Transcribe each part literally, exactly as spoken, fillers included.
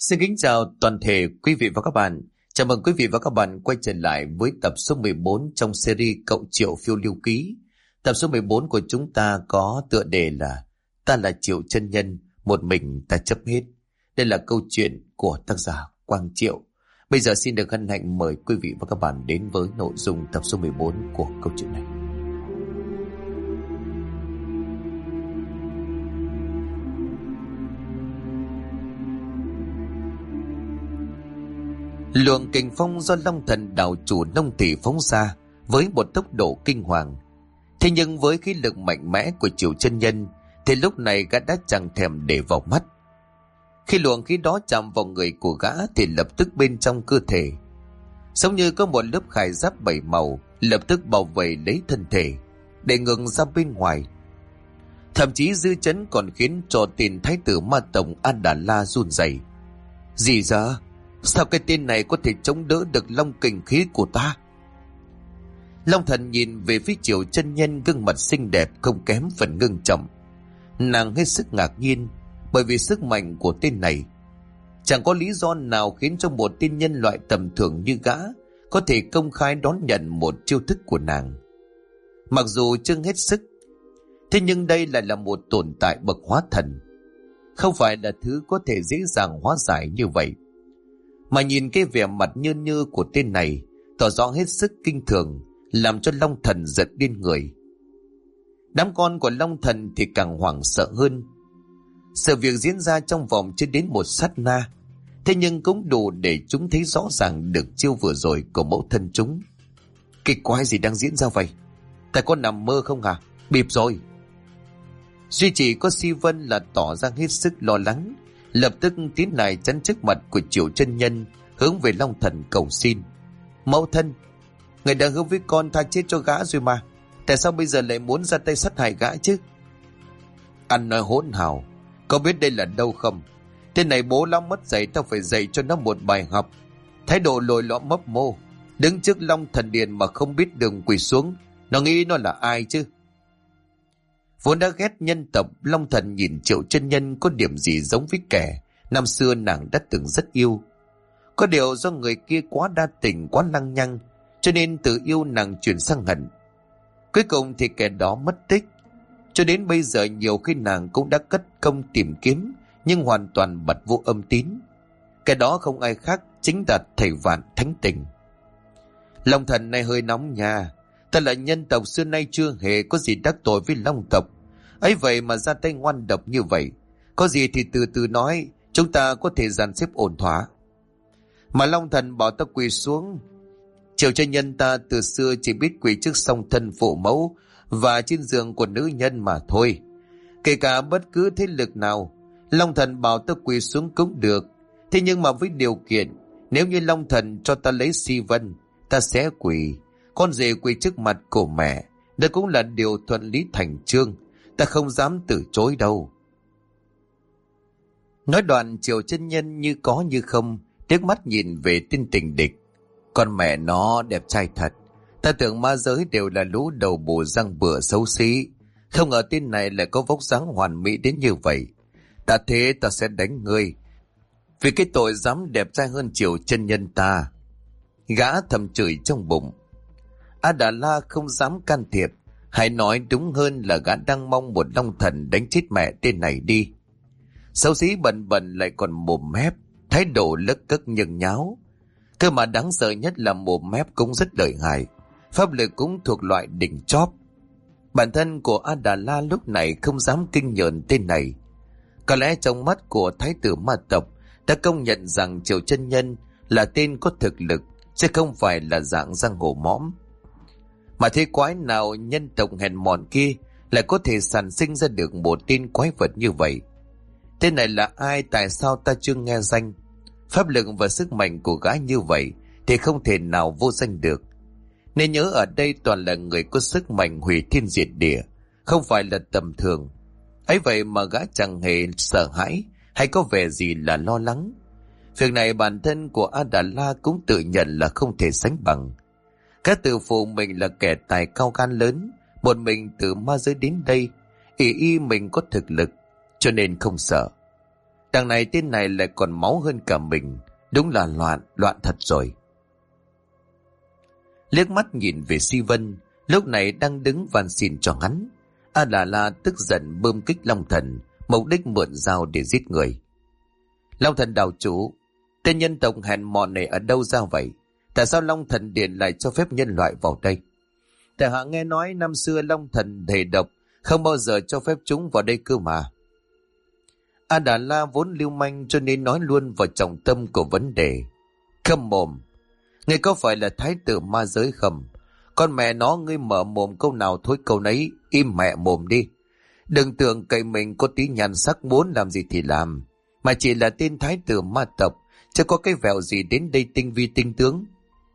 Xin kính chào toàn thể quý vị và các bạn. Chào mừng quý vị và các bạn quay trở lại với tập số mười bốn trong series Cậu Triệu Phiêu Lưu Ký. Tập số mười bốn của chúng ta có tựa đề là Ta là Triệu Chân Nhân, một mình ta chấp hết. Đây là câu chuyện của tác giả Quang Triệu. Bây giờ xin được hân hạnh mời quý vị và các bạn đến với nội dung tập số mười bốn của câu chuyện này. Luồng kình phong do Long Thần đảo chủ nông thị phóng ra với một tốc độ kinh hoàng. Thế nhưng với khí lực mạnh mẽ của Triệu Chân Nhân thì lúc này gã đã chẳng thèm để vào mắt. Khi luồng khí đó chạm vào người của gã thì lập tức bên trong cơ thể giống như có một lớp khải giáp bảy màu lập tức bảo vệ lấy thân thể để ngừng ra bên ngoài. Thậm chí dư chấn còn khiến cho tên thái tử ma tổng A Đà La run rẩy. Gì giờ? Sao cái tên này có thể chống đỡ được long kình khí của ta? Long Thần nhìn về phía Triệu Chân Nhân, gương mặt xinh đẹp không kém phần ngưng trọng. Nàng hết sức ngạc nhiên bởi vì sức mạnh của tên này. Chẳng có lý do nào khiến cho một tên nhân loại tầm thường như gã có thể công khai đón nhận một chiêu thức của nàng. Mặc dù chưa hết sức, thế nhưng đây lại là một tồn tại bậc hóa thần, không phải là thứ có thể dễ dàng hóa giải như vậy. Mà nhìn cái vẻ mặt nhơn nhơ của tên này tỏ rõ hết sức kinh thường, làm cho Long Thần giật điên người. Đám con của Long Thần thì càng hoảng sợ hơn. Sự việc diễn ra trong vòng chưa đến một sát na, thế nhưng cũng đủ để chúng thấy rõ ràng được chiêu vừa rồi của mẫu thân chúng. Cái quái gì đang diễn ra vậy? Ta có nằm mơ không hả? Bịp rồi. Duy chỉ có Si Vân là tỏ ra hết sức lo lắng, lập tức tiến lại chắn trước mặt của Triệu Chân Nhân, hướng về Long Thần cầu xin. Mẫu thân, người đã hứa với con tha chết cho gã rồi mà, tại sao bây giờ lại muốn ra tay sát hại gã chứ? Anh nói hỗn hào, có biết đây là đâu không? Tên này bố lắm mất dạy, tao phải dạy cho nó một bài học. Thái độ lồi lõm mấp mô, đứng trước Long Thần Điện mà không biết đường quỳ xuống, nó nghĩ nó là ai chứ? Vốn đã ghét nhân tộc, Long Thần nhìn Triệu Chân Nhân có điểm gì giống với kẻ năm xưa nàng đã từng rất yêu. Có điều do người kia quá đa tình, quá lăng nhăng, cho nên từ yêu nàng chuyển sang hận. Cuối cùng thì kẻ đó mất tích. Cho đến bây giờ nhiều khi nàng cũng đã cất công tìm kiếm, nhưng hoàn toàn bật vô âm tín. Kẻ đó không ai khác chính là thầy Vạn Thánh Tình. Long Thần này hơi nóng nha. Ta là nhân tộc xưa nay chưa hề có gì đắc tội với Long tộc, ấy vậy mà ra tay ngoan độc như vậy. Có gì thì từ từ nói, chúng ta có thể dàn xếp ổn thỏa. Mà Long Thần bảo ta quỳ xuống. Triệu Chân Nhân ta từ xưa chỉ biết quỳ trước song thân phụ mẫu và trên giường của nữ nhân mà thôi. Kể cả bất cứ thế lực nào, Long Thần bảo ta quỳ xuống cũng được. Thế nhưng mà với điều kiện, nếu như Long Thần cho ta lấy Si Vân, ta sẽ quỳ. Con rể quỳ trước mặt của mẹ, đó cũng là điều thuận lý thành chương, ta không dám từ chối đâu. Nói đoạn, Triệu Chân Nhân như có như không liếc mắt nhìn về tên tình địch. Con mẹ nó đẹp trai thật, ta tưởng ma giới đều là lũ đầu bù răng bựa xấu xí, không ngờ tên này lại có vóc dáng hoàn mỹ đến như vậy. Đã thế ta sẽ đánh ngươi vì cái tội dám đẹp trai hơn Triệu Chân Nhân ta. Gã thầm chửi trong bụng. A Đà La không dám can thiệp, hãy nói đúng hơn là gã đang mong một Long Thần đánh chết mẹ tên này đi. Xấu xí bần bần lại còn mồm mép, thái độ lấc cấc nhường nháo. Cơ mà đáng sợ nhất là mồm mép cũng rất lợi hại, pháp lực cũng thuộc loại đỉnh chóp. Bản thân của A Đà La lúc này không dám kinh nhờn tên này. Có lẽ trong mắt của thái tử ma tộc đã công nhận rằng Triệu Chân Nhân là tên có thực lực, chứ không phải là dạng giang hồ mõm. Mà thế quái nào nhân tộc hèn mọn kia lại có thể sản sinh ra được một tên quái vật như vậy? Tên này là ai, tại sao ta chưa nghe danh? Pháp lực và sức mạnh của gã như vậy thì không thể nào vô danh được. Nên nhớ ở đây toàn là người có sức mạnh hủy thiên diệt địa, không phải là tầm thường. Ấy vậy mà gã chẳng hề sợ hãi hay có vẻ gì là lo lắng. Việc này bản thân của A Đà La cũng tự nhận là không thể sánh bằng. Các tự phụ mình là kẻ tài cao gan lớn, một mình từ ma giới đến đây, ỷ y mình có thực lực, cho nên không sợ. Đằng này tên này lại còn máu hơn cả mình. Đúng là loạn, loạn thật rồi. Liếc mắt nhìn về Si Vân, lúc này đang đứng van xin cho hắn. A Đà La tức giận bơm kích Long Thần, mục đích mượn dao để giết người. Long Thần đạo chủ, tên nhân tộc hèn mọn này ở đâu ra vậy? Tại sao Long Thần Điện lại cho phép nhân loại vào đây? Tại hạ nghe nói năm xưa Long Thần đầy độc, không bao giờ cho phép chúng vào đây cơ mà. A Đà La vốn lưu manh cho nên nói luôn vào trọng tâm của vấn đề. Câm mồm! Ngươi có phải là thái tử ma giới không? Con mẹ nó, ngươi mở mồm câu nào thối câu nấy, im mẹ mồm đi. Đừng tưởng cậy mình có tí nhan sắc muốn làm gì thì làm, mà chỉ là tên thái tử ma tộc, chứ có cái vẹo gì đến đây tinh vi tinh tướng.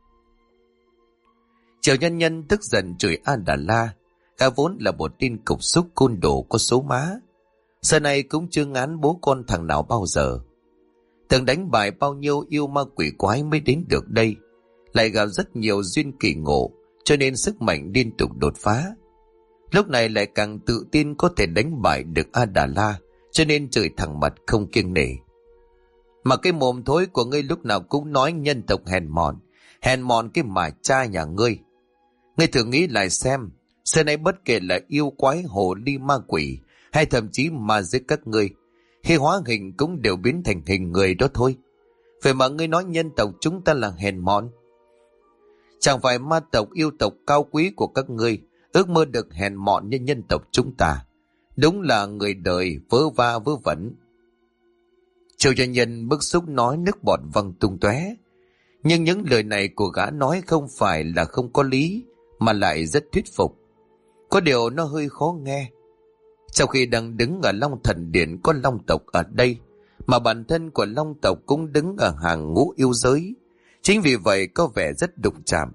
Triều Nhân Nhân tức giận chửi A Đà La, gã vốn là một tên cục xúc côn đồ có số má. Giờ này cũng chưa ngán bố con thằng nào bao giờ. Từng đánh bại bao nhiêu yêu ma quỷ quái mới đến được đây, lại gặp rất nhiều duyên kỳ ngộ, cho nên sức mạnh liên tục đột phá. Lúc này lại càng tự tin có thể đánh bại được A Đà La, cho nên chửi thẳng mặt không kiêng nể. Mà cái mồm thối của ngươi lúc nào cũng nói nhân tộc hèn mọn, hèn mọn cái mà cha nhà ngươi. Ngươi thử nghĩ lại xem, xưa nay bất kể là yêu quái hồ ly ma quỷ, hay thậm chí ma giết các ngươi, khi hóa hình cũng đều biến thành hình người đó thôi. Vậy mà ngươi nói nhân tộc chúng ta là hèn mọn. Chẳng phải ma tộc yêu tộc cao quý của các ngươi ước mơ được hèn mọn như nhân tộc chúng ta. Đúng là người đời vớ va vớ vẩn. Triều Nhân Nhân bức xúc nói nước bọt văng tung tóe. Nhưng những lời này của gã nói không phải là không có lý, mà lại rất thuyết phục. Có điều nó hơi khó nghe. Sau khi đang đứng ở Long Thần Điện có Long tộc ở đây, mà bản thân của Long tộc cũng đứng ở hàng ngũ yêu giới. Chính vì vậy có vẻ rất đụng chạm.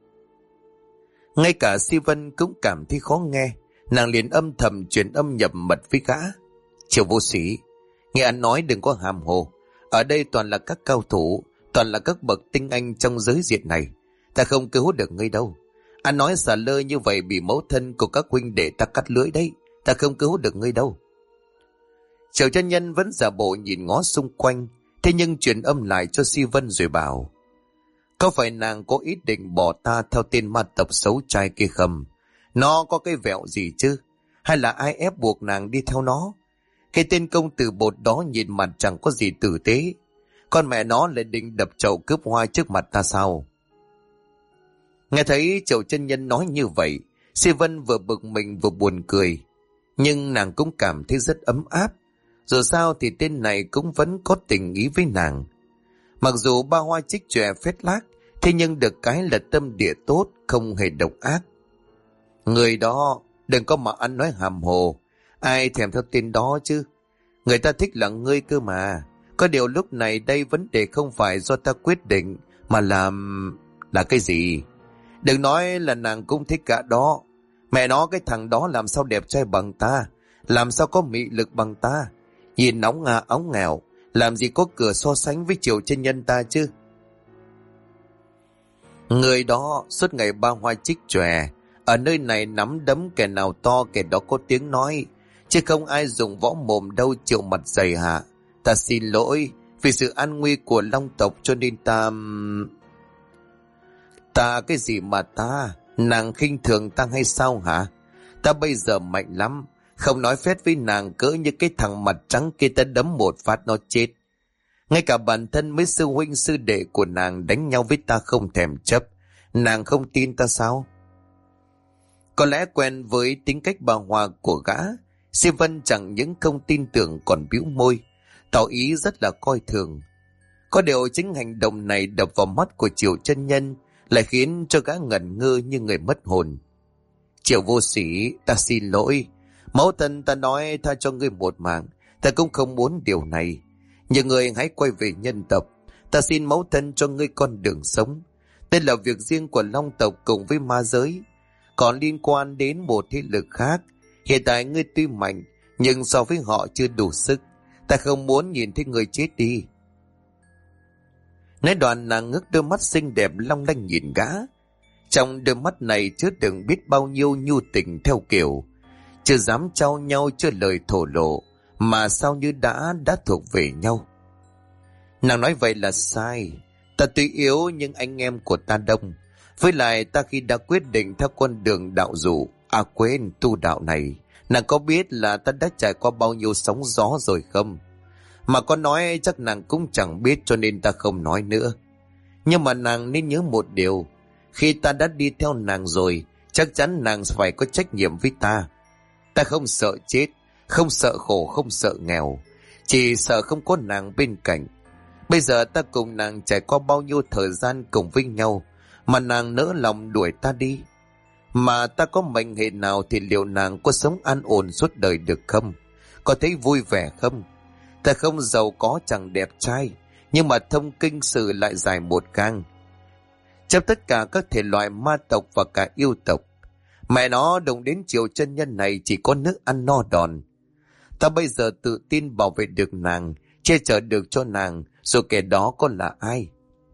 Ngay cả Si Vân cũng cảm thấy khó nghe, nàng liền âm thầm truyền âm nhập mật với gã. Triều vô sĩ, nghe anh nói đừng có hàm hồ. Ở đây toàn là các cao thủ, toàn là các bậc tinh anh trong giới diện này. Ta không cứu được ngươi đâu. Anh nói xả lơ như vậy bị mẫu thân của các huynh đệ ta cắt lưỡi đấy. Ta không cứu được ngươi đâu. Triều Chân Nhân vẫn giả bộ nhìn ngó xung quanh, thế nhưng truyền âm lại cho Si Vân rồi bảo: có phải nàng có ý định bỏ ta theo tên ma tộc xấu trai kia không? Nó có cái vẹo gì chứ? Hay là ai ép buộc nàng đi theo nó? Cái tên công tử bột đó nhìn mặt chẳng có gì tử tế. Con mẹ nó lại định đập chậu cướp hoa trước mặt ta sao? Nghe thấy Triều Chân Nhân nói như vậy, Si Vân vừa bực mình vừa buồn cười. Nhưng nàng cũng cảm thấy rất ấm áp. Dù sao thì tên này cũng vẫn có tình ý với nàng. Mặc dù ba hoa trích chòe phết lác, thế nhưng được cái là tâm địa tốt, không hề độc ác. Người đó đừng có mà ăn nói hàm hồ. Ai thèm theo tên đó chứ? Người ta thích là ngươi cơ mà. Có điều lúc này đây vấn đề không phải do ta quyết định, mà là... là cái gì? Đừng nói là nàng cũng thích cả đó. Mẹ nó, cái thằng đó làm sao đẹp trai bằng ta, làm sao có mị lực bằng ta. Nhìn nóng ngà óng nghèo, làm gì có cửa so sánh với Triều Chân Nhân ta chứ. Người đó suốt ngày ba hoa trích chòe, ở nơi này nắm đấm kẻ nào to kẻ đó có tiếng nói, chứ không ai dùng võ mồm đâu chịu mặt dày hả? Ta xin lỗi, vì sự an nguy của Long tộc cho nên ta... Ta cái gì mà ta? Nàng khinh thường ta hay sao hả? Ta bây giờ mạnh lắm, không nói phét với nàng cỡ như cái thằng mặt trắng kia ta đấm một phát nó chết. Ngay cả bản thân mấy sư huynh sư đệ của nàng đánh nhau với ta không thèm chấp. Nàng không tin ta sao? Có lẽ quen với tính cách bà hòa của gã, Si Vân chẳng những không tin tưởng còn bĩu môi, tỏ ý rất là coi thường. Có điều chính hành động này đập vào mắt của Triều Chân Nhân lại khiến cho gã ngẩn ngơ như người mất hồn. Triều vô sĩ, ta xin lỗi. Mẫu thân ta nói tha cho ngươi một mạng, ta cũng không muốn điều này. Nhưng ngươi hãy quay về nhân tộc. Ta xin mẫu thân cho ngươi con đường sống. Đây là việc riêng của Long tộc cùng với ma giới. Còn liên quan đến một thế lực khác, hiện tại ngươi tuy mạnh, nhưng so với họ chưa đủ sức. Ta không muốn nhìn thấy ngươi chết đi. Nói đoạn nàng ngước đôi mắt xinh đẹp long lanh nhìn gã. Trong đôi mắt này chứa đựng biết bao nhiêu nhu tình theo kiểu chưa dám trao nhau chưa lời thổ lộ, mà sao như đã đã thuộc về nhau. Nàng nói vậy là sai. Ta tuy yếu nhưng anh em của ta đông. Với lại ta khi đã quyết định theo con đường đạo dụ, à quên, tu đạo này, nàng có biết là ta đã trải qua bao nhiêu sóng gió rồi không? Mà có nói chắc nàng cũng chẳng biết, cho nên ta không nói nữa. Nhưng mà nàng nên nhớ một điều, khi ta đã đi theo nàng rồi, chắc chắn nàng phải có trách nhiệm với ta. Ta không sợ chết, không sợ khổ, không sợ nghèo, chỉ sợ không có nàng bên cạnh. Bây giờ ta cùng nàng trải qua bao nhiêu thời gian cùng với nhau, mà nàng nỡ lòng đuổi ta đi. Mà ta có mệnh hệ nào thì liệu nàng có sống an ổn suốt đời được không? Có thấy vui vẻ không? Ta không giàu có chẳng đẹp trai, nhưng mà thông kinh sử lại dài một gang. Trong tất cả các thể loại ma tộc và cả yêu tộc, mẹ nó đụng đến Triệu Chân Nhân này chỉ có nước ăn no đòn. Ta bây giờ tự tin bảo vệ được nàng, che chở được cho nàng, rồi kẻ đó có là ai?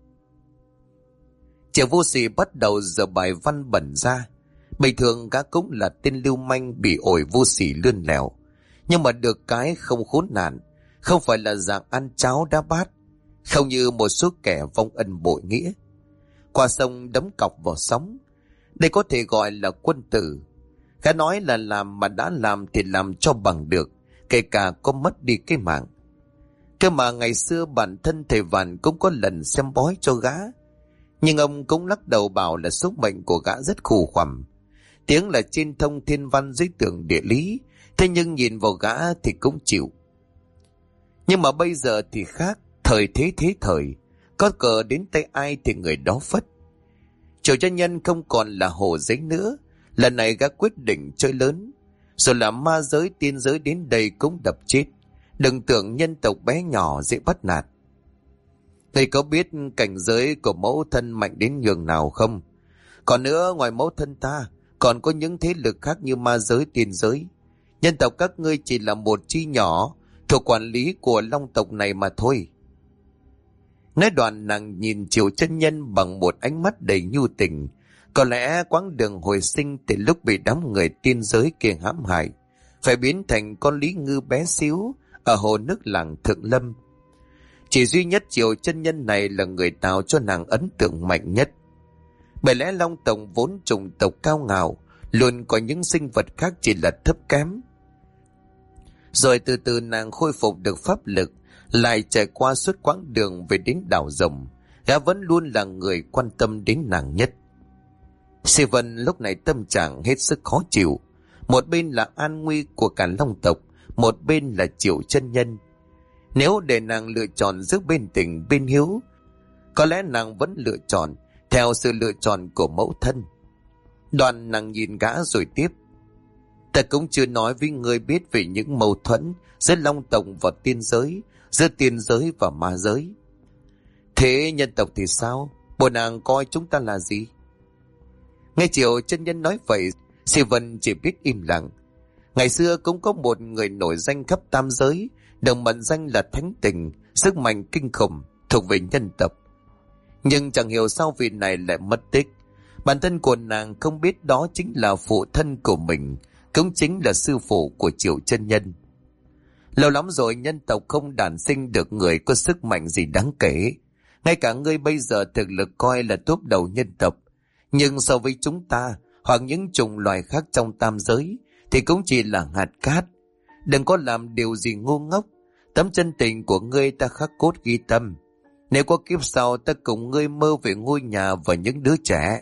Triệu Vô Sỉ bắt đầu dở bài văn bẩn ra. Bình thường gã cũng là tên lưu manh bị ổi vô sỉ lươn lẹo, nhưng mà được cái không khốn nạn, không phải là dạng ăn cháo đá bát, không như một số kẻ vong ân bội nghĩa. Qua sông đấm cọc vào sóng, đây có thể gọi là quân tử. Gã nói là làm mà đã làm thì làm cho bằng được, kể cả có mất đi cái mạng. Cơ mà ngày xưa bản thân thầy Vạn cũng có lần xem bói cho gã, nhưng ông cũng lắc đầu bảo là số mệnh của gã rất khù khoằm. Tiếng là trên thông thiên văn dưới tường địa lý, thế nhưng nhìn vào gã thì cũng chịu. Nhưng mà bây giờ thì khác, thời thế thế thời, có cờ đến tay ai thì người đó phất. Triệu Chân Nhân không còn là hồ giấy nữa, lần này gã quyết định chơi lớn, rồi là ma giới tiên giới đến đây cũng đập chết. Đừng tưởng nhân tộc bé nhỏ dễ bắt nạt. Thầy có biết cảnh giới của mẫu thân mạnh đến nhường nào không? Còn nữa, ngoài mẫu thân ta, còn có những thế lực khác như ma giới tiên giới. Nhân tộc các ngươi chỉ là một chi nhỏ thuộc quản lý của long tộc này mà thôi. Nói đoạn nàng nhìn Triệu Chân Nhân bằng một ánh mắt đầy nhu tình. Có lẽ quãng đường hồi sinh từ lúc bị đám người tiên giới kia hãm hại, phải biến thành con lý ngư bé xíu ở hồ nước làng Thượng Lâm. Chỉ duy nhất Triệu Chân Nhân này là người tạo cho nàng ấn tượng mạnh nhất. Bởi lẽ long tộc vốn chủng tộc cao ngạo, luôn có những sinh vật khác chỉ là thấp kém. Rồi từ từ nàng khôi phục được pháp lực, lại trải qua suốt quãng đường về đến đảo Rồng, gã vẫn luôn là người quan tâm đến nàng nhất. Si Vân lúc này tâm trạng hết sức khó chịu. Một bên là an nguy của cả long tộc, một bên là Triệu Chân Nhân. Nếu để nàng lựa chọn giữa bên tình bên hiếu, có lẽ nàng vẫn lựa chọn theo sự lựa chọn của mẫu thân. Đoàn nàng nhìn gã rồi tiếp: Ta cũng chưa nói với ngươi biết về những mâu thuẫn giữa long tộc và tiên giới, giữa tiên giới và ma giới. Thế nhân tộc thì sao? Bộ nàng coi chúng ta là gì? Nghe Triệu Chân Nhân nói vậy, Si Vân chỉ biết im lặng. Ngày xưa cũng có một người nổi danh khắp tam giới, được mệnh danh là thánh tình, sức mạnh kinh khủng, thuộc về nhân tộc. Nhưng chẳng hiểu sao vị này lại mất tích. Bản thân của nàng không biết đó chính là phụ thân của mình, cũng chính là sư phụ của Triệu Chân Nhân. Lâu lắm rồi nhân tộc không đản sinh được người có sức mạnh gì đáng kể. Ngay cả ngươi bây giờ thực lực coi là top đầu nhân tộc, nhưng so với chúng ta hoặc những chủng loài khác trong tam giới thì cũng chỉ là hạt cát. Đừng có làm điều gì ngu ngốc. Tấm chân tình của ngươi ta khắc cốt ghi tâm. Nếu có kiếp sau, ta cùng ngươi mơ về ngôi nhà và những đứa trẻ.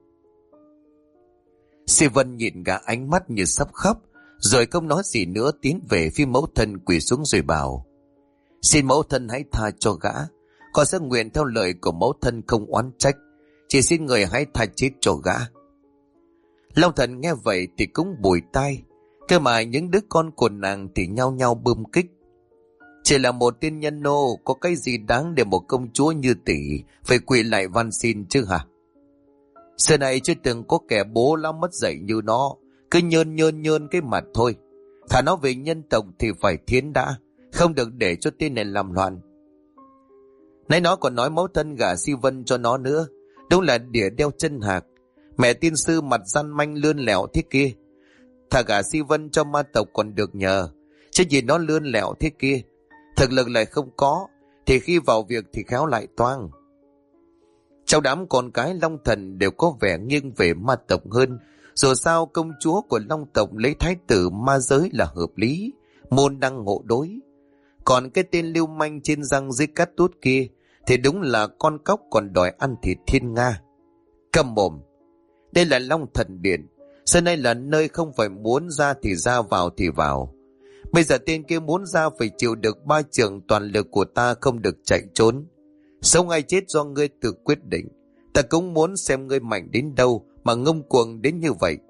Si Vân nhìn gã ánh mắt như sắp khóc, rồi không nói gì nữa, tiến về phía mẫu thân quỳ xuống rồi bảo: Xin mẫu thân hãy tha cho gã, con sẽ nguyện theo lời của mẫu thân không oán trách, chỉ xin người hãy tha chết cho gã. Long Thần nghe vậy thì cũng bùi tai, cơ mà những đứa con của nàng thì nhao nhao bơm kích. Chỉ là một tiên nhân nô, có cái gì đáng để một công chúa như tỷ phải quỳ lại van xin chứ hả? Xưa này chưa từng có kẻ bố lắm mất dạy như nó, cứ nhơn nhơn nhơn cái mặt thôi. Thả nó về nhân tộc thì phải thiến đã, không được để cho tên này làm loạn. Nãy nó còn nói mẫu thân gả Si Vân cho nó nữa, đúng là đỉa đeo chân hạc. Mẹ tiên sư mặt gian manh lươn lẹo thế kia. Thả gả Si Vân cho ma tộc còn được nhờ, chứ gì nó lươn lẹo thế kia. Thực lực lại không có, thì khi vào việc thì khéo lại toang. Trong đám con cái Long Thần đều có vẻ nghiêng về ma tộc hơn. Dù sao công chúa của Long tộc lấy thái tử ma giới là hợp lý, môn đăng hộ đối. Còn cái tên lưu manh trên răng dưới cát tút kia thì đúng là con cóc còn đòi ăn thịt thiên nga. Câm mồm. Đây là Long Thần Điện. Sân đây là nơi không phải muốn ra thì ra, vào thì vào. Bây giờ tên kia muốn ra phải chịu được ba trường toàn lực của ta, không được chạy trốn. Sống hay chết do ngươi tự quyết định. Ta cũng muốn xem ngươi mạnh đến đâu mà ngông cuồng đến như vậy.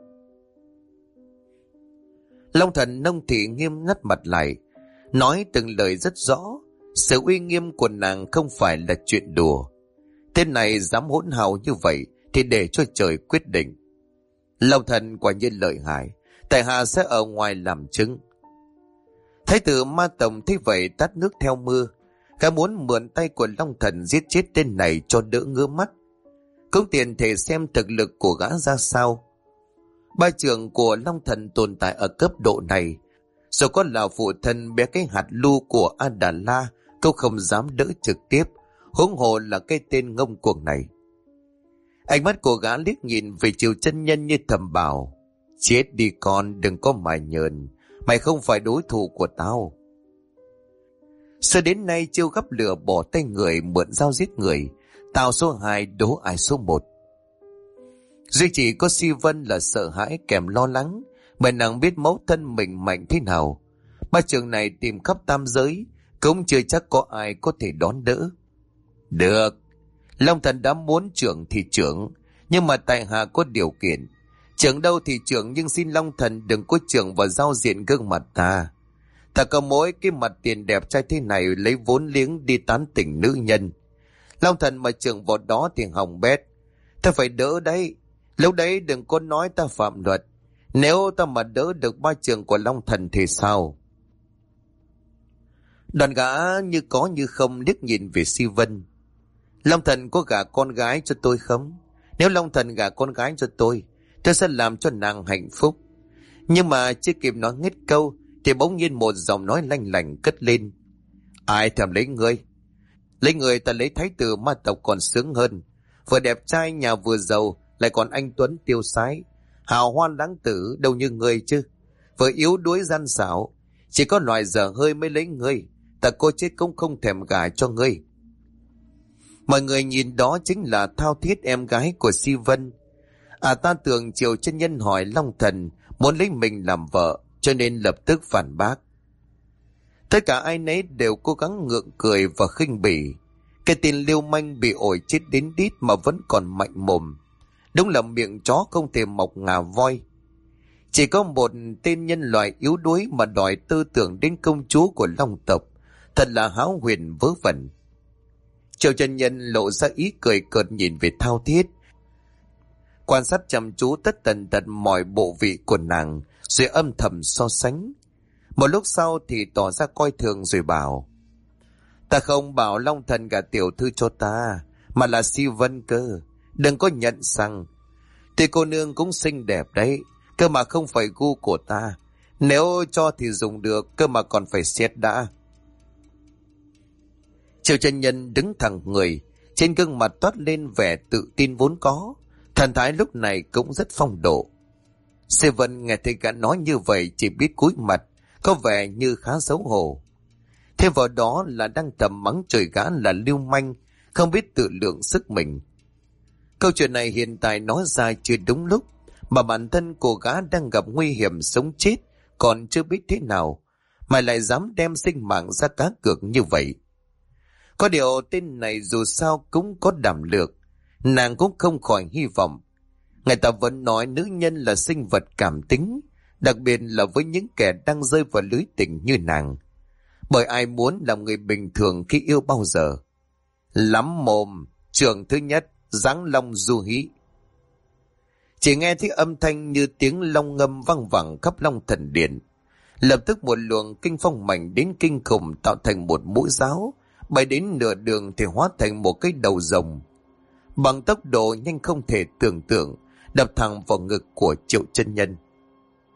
Long Thần Nông Thị nghiêm ngắt mặt lại, nói từng lời rất rõ. Sự uy nghiêm của nàng không phải là chuyện đùa. Tên này dám hỗn hào như vậy thì để cho trời quyết định. Long Thần quả nhiên lợi hại, tại hạ sẽ ở ngoài làm chứng. Thái tử ma tổng thấy vậy tát nước theo mưa. Gã muốn mượn tay của Long Thần giết chết tên này cho đỡ ngứa mắt, cũng tiện thể xem thực lực của gã ra sao. Ba trường của Long Thần tồn tại ở cấp độ này, dù có là phụ thân bé cái hạt lu của A Đà La cũng không dám đỡ trực tiếp, huống hồ là cái tên ngông cuồng này. Ánh mắt của gã liếc nhìn về Triều Chân Nhân như thầm bảo: chết đi con, đừng có mài nhờn, mày không phải đối thủ của tao. Sau đến nay chiêu gấp lửa bỏ tay người, mượn dao giết người, tao số hai đố ai số một. Duy chỉ có Si Vân là sợ hãi kèm lo lắng, bởi nàng biết mẫu thân mình mạnh thế nào. Ba trường này tìm khắp tam giới cũng chưa chắc có ai có thể đón đỡ. Được, Long Thần đã muốn trưởng thì trưởng, nhưng mà tại hạ có điều kiện. Trưởng đâu thì trưởng, nhưng xin Long Thần đừng có trưởng vào giao diện gương mặt ta. Ta có mỗi cái mặt tiền đẹp trai thế này lấy vốn liếng đi tán tỉnh nữ nhân. Long Thần mà trưởng vào đó thì hỏng bét. Ta phải đỡ đấy. Lúc đấy đừng có nói ta phạm luật. Nếu ta mà đỡ được ba trường của Long Thần thì sao? Đoàn gã như có như không liếc nhìn về Si Vân. Long Thần có gả con gái cho tôi không? Nếu Long Thần gả con gái cho tôi, tôi sẽ làm cho nàng hạnh phúc. Nhưng mà chưa kịp nói hết câu thì bỗng nhiên một giọng nói lanh lảnh cất lên: ai thèm lấy ngươi? Lấy người ta lấy thái tử ma tộc còn sướng hơn. Vừa đẹp trai nhà vừa giàu, lại còn anh tuấn tiêu sái, hào hoa lãng tử, đâu như ngươi chứ. Vừa yếu đuối gian xảo, chỉ có loài dở hơi mới lấy ngươi. Ta cô chết cũng không thèm gả cho ngươi. Mọi người nhìn đó chính là Thao Thiết, em gái của Si Vân. À, ta tưởng Triều Chân Nhân hỏi Long Thần muốn lấy mình làm vợ, cho nên lập tức phản bác. Tất cả ai nấy đều cố gắng ngượng cười và khinh bỉ. Cái tên lưu manh bị ổi chết đến đít mà vẫn còn mạnh mồm. Đúng là miệng chó không thể mọc ngà voi. Chỉ có một tên nhân loại yếu đuối mà đòi tư tưởng đến công chúa của Long tộc. Thật là hão huyền vớ vẩn. Triều Chân Nhân lộ ra ý cười cợt nhìn về Thao Thiết, quan sát chăm chú tất tần tật mọi bộ vị của nàng, rồi âm thầm so sánh. Một lúc sau thì tỏ ra coi thường rồi bảo: ta không bảo Long Thần gả tiểu thư cho ta, mà là Si Vân cơ. Đừng có nhận rằng thì cô nương cũng xinh đẹp đấy, cơ mà không phải gu của ta. Nếu cho thì dùng được, cơ mà còn phải xét đã. Triều Chân Nhân đứng thẳng người, trên gương mặt toát lên vẻ tự tin vốn có, thần thái lúc này cũng rất phong độ. Si Vân nghe thấy gã nói như vậy chỉ biết cúi mặt, có vẻ như khá xấu hổ. Thêm vào đó là đang tầm mắng trời gã là lưu manh, không biết tự lượng sức mình. Câu chuyện này hiện tại nói ra chưa đúng lúc, mà bản thân cô gã đang gặp nguy hiểm sống chết, còn chưa biết thế nào, mà lại dám đem sinh mạng ra cá cược như vậy. Có điều tên này dù sao cũng có đảm lược, nàng cũng không khỏi hy vọng. Người ta vẫn nói nữ nhân là sinh vật cảm tính, đặc biệt là với những kẻ đang rơi vào lưới tình như nàng. Bởi ai muốn làm người bình thường khi yêu bao giờ? Lắm mồm, trường thứ nhất, Giáng Long du hí. Chỉ nghe thấy âm thanh như tiếng long ngâm vang vẳng khắp Long Thần Điện. Lập tức một luồng kinh phong mạnh đến kinh khủng tạo thành một mũi giáo, bay đến nửa đường thì hóa thành một cái đầu rồng. Bằng tốc độ nhanh không thể tưởng tượng, đập thẳng vào ngực của Triệu Chân Nhân.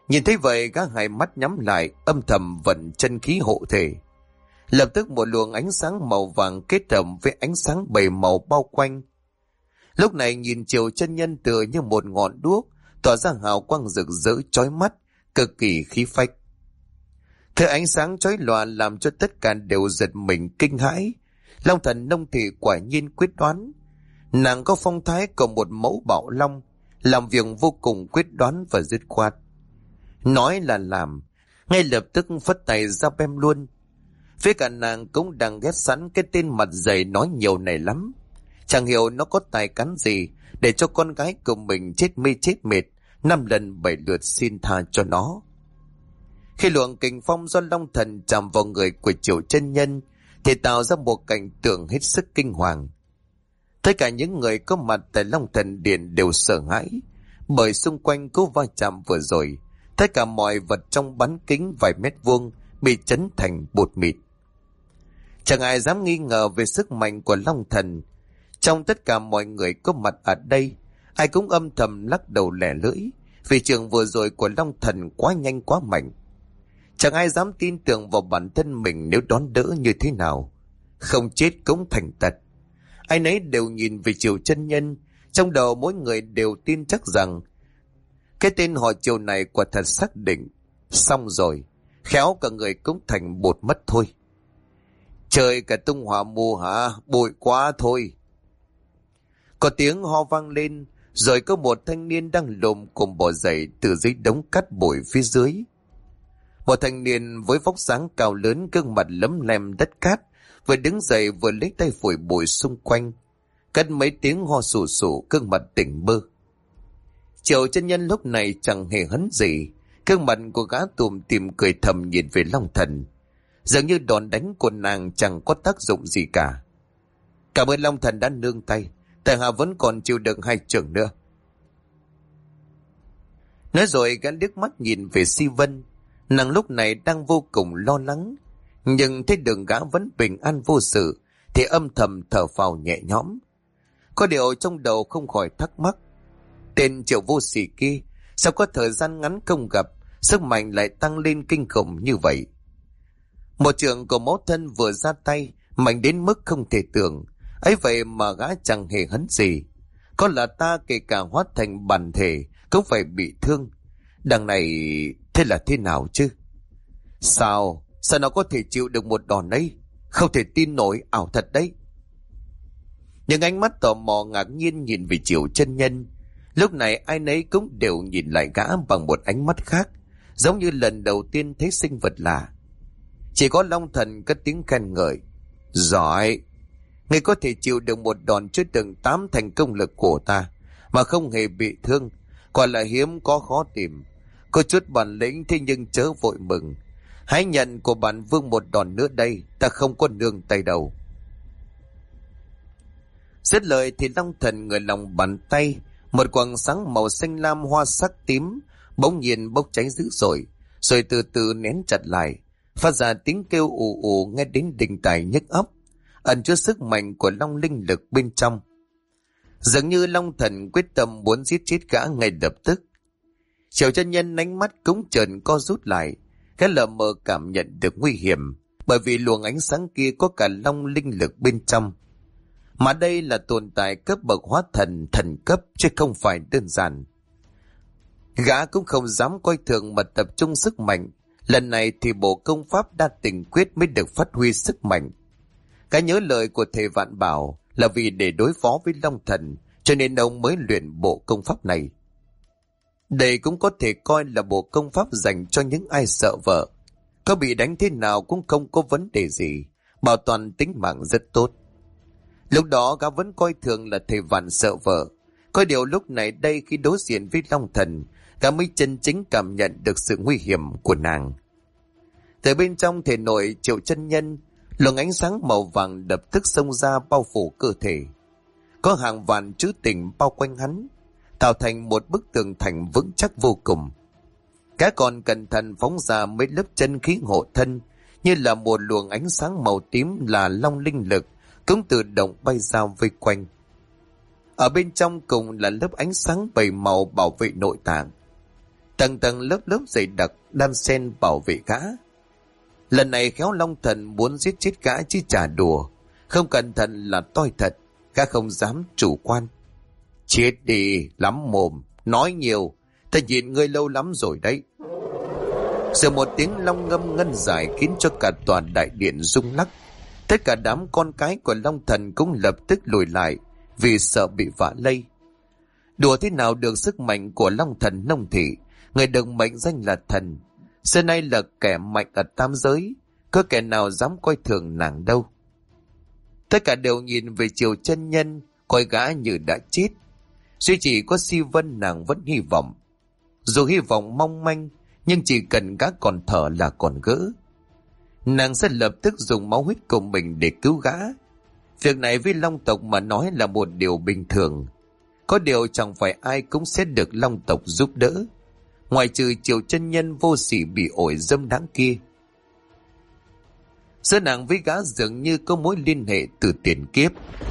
Nhìn thấy vậy, gã hai mắt nhắm lại, âm thầm vận chân khí hộ thể. Lập tức một luồng ánh sáng màu vàng kết hợp với ánh sáng bảy màu bao quanh. Lúc này nhìn Triệu chân nhân tựa như một ngọn đuốc, tỏa ra hào quang rực rỡ chói mắt, cực kỳ khí phách. Thứ ánh sáng chói lòa làm cho tất cả đều giật mình kinh hãi. Long thần nông thị quả nhiên quyết đoán. Nàng có phong thái của một mẫu bạo long, làm việc vô cùng quyết đoán và dứt khoát. Nói là làm, ngay lập tức phất tay ra bem luôn. Phía cả nàng cũng đang ghét sẵn cái tên mặt dày nói nhiều này lắm. Chẳng hiểu nó có tài cán gì để cho con gái của mình chết mê chết mệt, năm lần bảy lượt xin tha cho nó. Khi luồng kình phong do long thần chạm vào người của Triệu chân nhân thì tạo ra một cảnh tượng hết sức kinh hoàng. Tất cả những người có mặt tại Long Thần Điện đều sợ hãi, bởi xung quanh cú va chạm vừa rồi, tất cả mọi vật trong bán kính vài mét vuông bị chấn thành bột mịn. Chẳng ai dám nghi ngờ về sức mạnh của Long Thần. Trong tất cả mọi người có mặt ở đây, ai cũng âm thầm lắc đầu lẻ lưỡi, vì trường vừa rồi của Long Thần quá nhanh quá mạnh. Chẳng ai dám tin tưởng vào bản thân mình nếu đón đỡ như thế nào. Không chết cũng thành tật. Ai nấy đều nhìn về Triệu chân nhân, trong đầu mỗi người đều tin chắc rằng cái tên họ Triệu này quả thật xác định. Xong rồi, khéo cả người cũng thành bột mất thôi. Trời cả tung hỏa mù hả, bụi quá thôi. Có tiếng ho vang lên, rồi có một thanh niên đang lồm cồm bò dậy từ dưới đống cát bụi phía dưới. Một thanh niên với vóc dáng cao lớn, gương mặt lấm lem đất cát, vừa đứng dậy vừa lấy tay phủi bụi xung quanh, cất mấy tiếng ho sù sù, gương mặt tỉnh bơ. Triệu chân nhân lúc này chẳng hề hấn gì, gương mặt của gã tùm tìm cười thầm nhìn về Long Thần, dường như đòn đánh của nàng chẳng có tác dụng gì cả. Cảm ơn Long Thần đã nương tay, tại hạ vẫn còn chịu đựng hai chưởng nữa. Nói rồi gã liếc mắt nhìn về Si Vân. Nàng lúc này đang vô cùng lo lắng, nhưng thấy đường gã vẫn bình an vô sự thì âm thầm thở phào nhẹ nhõm. Có điều trong đầu không khỏi thắc mắc, tên Triệu vô sỉ kia sao có thời gian ngắn không gặp, sức mạnh lại tăng lên kinh khủng như vậy. Một trường của mẫu thân vừa ra tay mạnh đến mức không thể tưởng, ấy vậy mà gã chẳng hề hấn gì. Có là ta kể cả hóa thành bản thể cũng phải bị thương. Đằng này thế là thế nào chứ? Sao? Sao nó có thể chịu được một đòn ấy? Không thể tin nổi, ảo thật đấy. Những ánh mắt tò mò ngạc nhiên nhìn về Triệu chân nhân. Lúc này ai nấy cũng đều nhìn lại gã bằng một ánh mắt khác, giống như lần đầu tiên thấy sinh vật lạ. Chỉ có Long Thần cất tiếng khen ngợi. Giỏi! Người có thể chịu được một đòn chứa đựng tám thành công lực của ta mà không hề bị thương, quả là hiếm có khó tìm. Có chút bản lĩnh thế nhưng chớ vội mừng. Hãy nhận của bản vương một đòn nữa đây, ta không có nương tay đâu. Dứt lời thì Long Thần người lòng bàn tay, một quầng sáng màu xanh lam hoa sắc tím bỗng nhiên bốc cháy dữ dội, rồi từ từ nén chặt lại, phát ra tiếng kêu ù ù nghe đến đình tài nhức óc, ẩn chứa sức mạnh của long linh lực bên trong. Dường như Long Thần quyết tâm muốn giết chết gã ngay lập tức. Triệu chân nhân ánh mắt cũng chợt co rút lại, cái lờ mờ cảm nhận được nguy hiểm, bởi vì luồng ánh sáng kia có cả long linh lực bên trong. Mà đây là tồn tại cấp bậc hóa thần, thần cấp chứ không phải đơn giản. Gã cũng không dám coi thường mà tập trung sức mạnh. Lần này thì bộ công pháp đa tình quyết mới được phát huy sức mạnh. Gã nhớ lời của thầy Vạn bảo là vì để đối phó với Long Thần, cho nên ông mới luyện bộ công pháp này. Đây cũng có thể coi là bộ công pháp dành cho những ai sợ vợ. Có bị đánh thế nào cũng không có vấn đề gì, bảo toàn tính mạng rất tốt. Lúc đó gã vẫn coi thường là thầy Vạn sợ vợ. Có điều lúc này đây khi đối diện với Long Thần, gã mới chân chính cảm nhận được sự nguy hiểm của nàng. Từ bên trong thể nội Triệu chân nhân, luồng ánh sáng màu vàng đập tức xông ra bao phủ cơ thể. Có hàng vạn chữ tình bao quanh hắn, tạo thành một bức tường thành vững chắc vô cùng. Gã còn cẩn thận phóng ra mấy lớp chân khí hộ thân, như là một luồng ánh sáng màu tím là long linh lực cũng tự động bay ra vây quanh. Ở bên trong cùng là lớp ánh sáng bảy màu bảo vệ nội tạng. Tầng tầng lớp lớp dày đặc đan xen bảo vệ gã. Lần này khéo Long Thần muốn giết chết gã chứ chả đùa, không cẩn thận là toi thật. Gã không dám chủ quan. Chết đi, lắm mồm, nói nhiều, ta nhìn ngươi lâu lắm rồi đấy. Giờ một tiếng long ngâm ngân dài khiến cho cả tòa đại điện rung lắc. Tất cả đám con cái của Long Thần cũng lập tức lùi lại vì sợ bị vạ lây. Đùa thế nào được sức mạnh của Long Thần Nông Thị, người được mệnh danh là thần. Xưa nay là kẻ mạnh ở tam giới, có kẻ nào dám coi thường nàng đâu. Tất cả đều nhìn về Triều Chân Nhân, coi gã như đã chết. Duy chỉ có Si Vân nàng vẫn hy vọng. Dù hy vọng mong manh, nhưng chỉ cần gã còn thở là còn gỡ. Nàng sẽ lập tức dùng máu huyết của mình để cứu gã. Việc này với Long tộc mà nói là một điều bình thường. Có điều chẳng phải ai cũng sẽ được Long tộc giúp đỡ, ngoại trừ Triều Chân Nhân vô sỉ bị ổi dâm đáng kia. Giữa nàng với gã dường như có mối liên hệ từ tiền kiếp.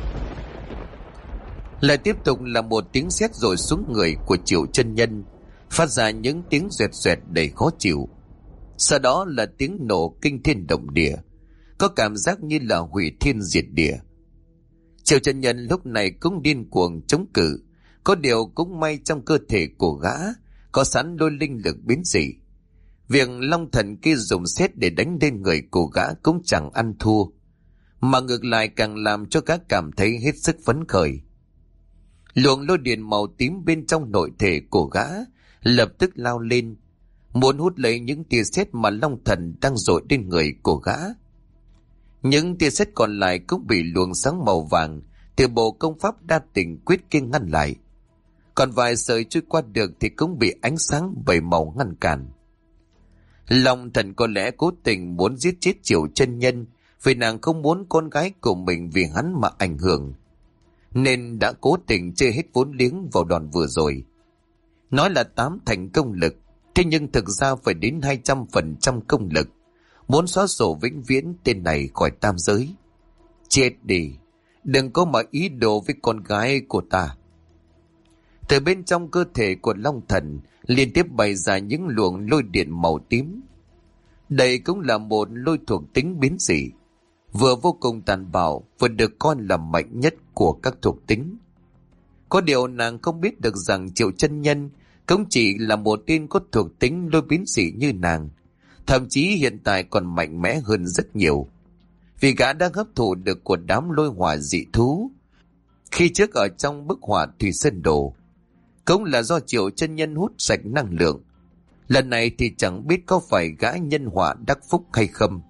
Lại tiếp tục là một tiếng sét rồi xuống người của Triều Chân Nhân, phát ra những tiếng doẹt doẹt đầy khó chịu. Sau đó là tiếng nổ kinh thiên động địa, có cảm giác như là hủy thiên diệt địa. Triều Chân Nhân lúc này cũng điên cuồng chống cự, có điều cũng may trong cơ thể của gã có sẵn đôi linh lực biến dị. Việc Long Thần kia dùng sét để đánh lên người của gã cũng chẳng ăn thua, mà ngược lại càng làm cho gã cảm thấy hết sức phấn khởi. Luồng lôi điện màu tím bên trong nội thể của gã lập tức lao lên, muốn hút lấy những tia sét mà Long Thần đang dội lên người của gã. Những tia sét còn lại cũng bị luồng sáng màu vàng từ bộ công pháp đa tình quyết kia ngăn lại. Còn vài sợi trôi qua được thì cũng bị ánh sáng bảy màu ngăn cản. Long Thần có lẽ cố tình muốn giết chết Triều Chân Nhân vì nàng không muốn con gái của mình vì hắn mà ảnh hưởng, nên đã cố tình chơi hết vốn liếng vào đòn vừa rồi. Nói là tám thành công lực, thế nhưng thực ra phải đến hai trăm phần trăm công lực, muốn xóa sổ vĩnh viễn tên này khỏi tam giới. Chết đi, đừng có mà ý đồ với con gái của ta. Từ bên trong cơ thể của Long Thần liên tiếp bày ra những luồng lôi điện màu tím. Đây cũng là một lôi thuộc tính biến dị, vừa vô cùng tàn bạo, vừa được coi là mạnh nhất của các thuộc tính. Có điều nàng không biết được rằng Triệu Chân Nhân cũng chỉ là một tên có thuộc tính lôi biến dị như nàng, thậm chí hiện tại còn mạnh mẽ hơn rất nhiều, vì gã đang hấp thụ được của đám lôi hỏa dị thú khi trước ở trong bức họa Thủy Sơn Đồ. Cũng là do Triệu Chân Nhân hút sạch năng lượng. Lần này thì chẳng biết có phải gã nhân họa đắc phúc hay không.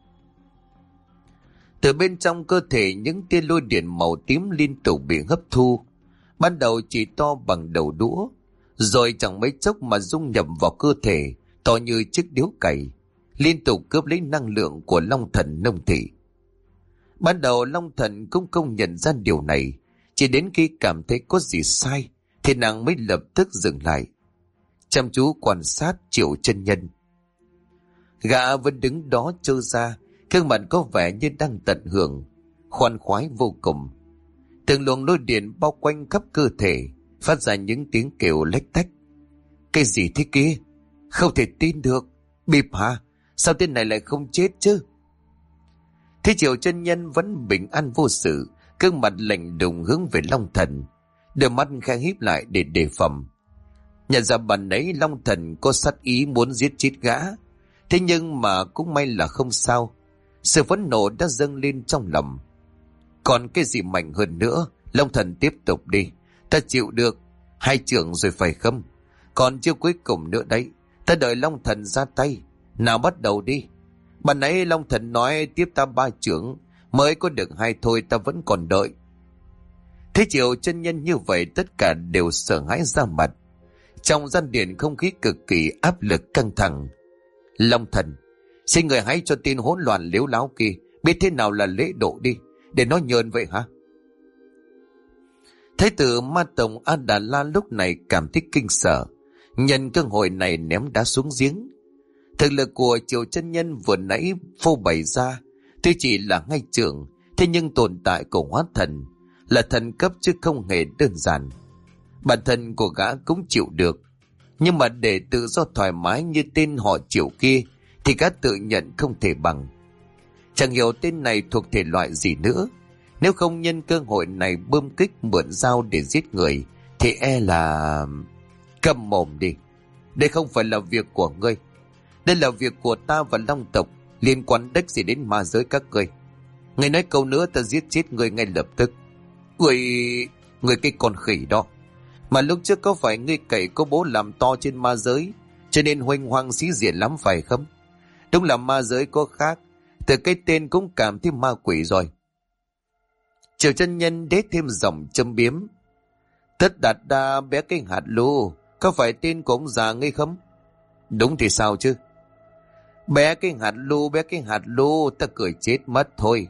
Từ bên trong cơ thể những tia lôi điện màu tím liên tục bị hấp thu. Ban đầu chỉ to bằng đầu đũa, rồi chẳng mấy chốc mà dung nhập vào cơ thể, to như chiếc điếu cày, liên tục cướp lấy năng lượng của Long Thần Nông Thị. Ban đầu Long Thần cũng không nhận ra điều này, chỉ đến khi cảm thấy có gì sai thì nàng mới lập tức dừng lại, chăm chú quan sát Triệu Chân Nhân. Gã vẫn đứng đó trơ ra, gương mặt có vẻ như đang tận hưởng, khoan khoái vô cùng. Từng luồng lôi điện bao quanh khắp cơ thể, phát ra những tiếng kêu lách tách. Cái gì thế kia? Không thể tin được. Bịp hả? Sao tên này lại không chết chứ? Thế Triệu Chân Nhân vẫn bình an vô sự, gương mặt lạnh lùng hướng về Long Thần, đôi mắt khẽ híp lại để đề phòng. Nhận ra bàn ấy Long Thần có sát ý muốn giết chết gã, thế nhưng mà cũng may là không sao. Sự phẫn nộ đã dâng lên trong lòng. Còn cái gì mạnh hơn nữa? Long Thần tiếp tục đi, ta chịu được. Hai trưởng rồi phải không? Còn chưa cuối cùng nữa đấy, ta đợi Long Thần ra tay. Nào bắt đầu đi. Bàn nãy Long Thần nói tiếp ta ba trưởng, mới có được hai thôi, ta vẫn còn đợi. Thế Triệu Chân Nhân như vậy tất cả đều sợ hãi ra mặt. Trong gian điện không khí cực kỳ áp lực căng thẳng. Long Thần, xin người hãy cho tin hỗn loạn liếu láo kia biết thế nào là lễ độ đi, để nó nhờn vậy hả? Thái tử Ma Tông A Đà La lúc này cảm thấy kinh sợ, nhân cơ hội này ném đá xuống giếng. Thực lực của Triệu Chân Nhân vừa nãy phô bày ra tuy chỉ là ngay trưởng, thế nhưng tồn tại của hóa thần là thần cấp chứ không hề đơn giản. Bản thân của gã cũng chịu được, Nhưng mà để tự do thoải mái như tên họ Triệu kia thì gã tự nhận không thể bằng. Chẳng hiểu tên này thuộc thể loại gì nữa. Nếu không nhân cơ hội này bơm kích mượn dao để giết người thì e là... Câm mồm đi. Đây không phải là việc của ngươi. Đây là việc của ta và Long tộc, liên quan đếch gì đến ma giới các ngươi. Ngươi nói câu nữa ta giết chết ngươi ngay lập tức. Ngươi... Ngươi cái con khỉ đó. Mà lúc trước có phải ngươi cậy có bố làm to trên ma giới cho nên huênh hoang sĩ diện lắm phải không? Đúng là ma giới có khác, từ cái tên cũng cảm thấy ma quỷ rồi. Triệu chân nhân đế thêm dòng châm biếm. Tất Đạt Đa bé cái hạt lô, có phải tên của ông già ngươi không? Đúng thì sao chứ? Bé cái hạt lô, bé cái hạt lô, ta cười chết mất thôi.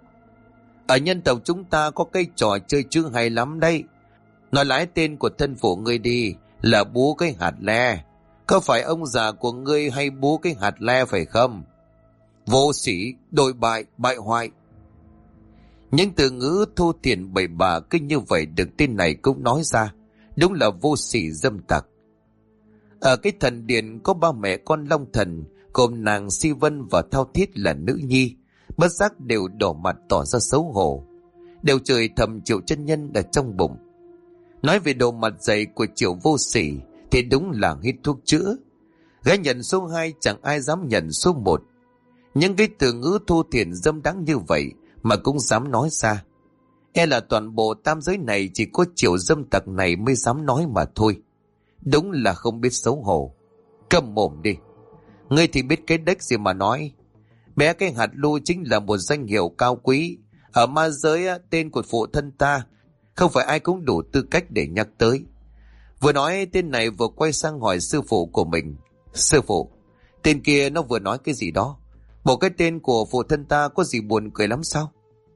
Ở nhân tộc chúng ta có cái trò chơi chữ hay lắm đây. Nói lái tên của thân phụ ngươi đi, là bú cái hạt le. Có phải ông già của ngươi hay bú cái hạt le phải không? Vô sĩ, đồi bại, bại hoại. Những từ ngữ thô thiển bậy bạ cứ như vậy được tên này cũng nói ra. Đúng là vô sỉ dâm tặc. Ở cái thần điện có ba mẹ con Long Thần, gồm nàng Si Vân và Thao Thiết là nữ nhi, bất giác đều đỏ mặt tỏ ra xấu hổ, đều chửi thầm Triệu chân nhân ở trong bụng. Nói về độ mặt dày của Triệu vô sỉ thì đúng là hít thuốc chữa. Gã nhận số hai chẳng ai dám nhận số một. Những cái từ ngữ thô thiển dâm đắng như vậy mà cũng dám nói ra. E là toàn bộ tam giới này chỉ có Triệu dâm tặc này mới dám nói mà thôi. Đúng là không biết xấu hổ. Câm mồm đi. Ngươi thì biết cái đếch gì mà nói. Bé cái hạt lu chính là một danh hiệu cao quý. Ở ma giới tên của phụ thân ta không phải ai cũng đủ tư cách để nhắc tới. Vừa nói tên này vừa quay sang hỏi sư phụ của mình. Sư phụ, tên kia nó vừa nói cái gì đó? Bộ cái tên của phụ thân ta có gì buồn cười lắm sao?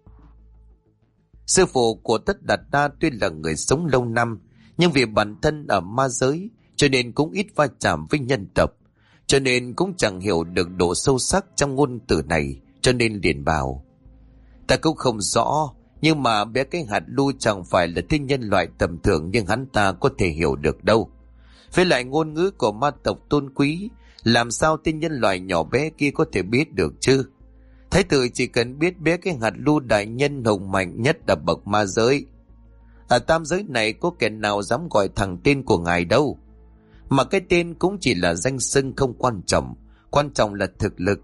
Sư phụ của Tất Đạt Đa tuy là người sống lâu năm, nhưng vì bản thân ở ma giới cho nên cũng ít va chạm với nhân tộc, cho nên cũng chẳng hiểu được độ sâu sắc trong ngôn từ này, cho nên liền bảo. Ta cũng không rõ, nhưng mà bé cái hạt lu chẳng phải là thiên nhân loại tầm thường nhưng hắn ta có thể hiểu được đâu. Với lại ngôn ngữ của ma tộc tôn quý, làm sao thiên nhân loại nhỏ bé kia có thể biết được chứ? Thái tử chỉ cần biết bé cái hạt lu đại nhân hùng mạnh nhất ở bậc ma giới. Ở tam giới này có kẻ nào dám gọi thẳng tên của ngài đâu. Mà cái tên cũng chỉ là danh xưng không quan trọng, quan trọng là thực lực.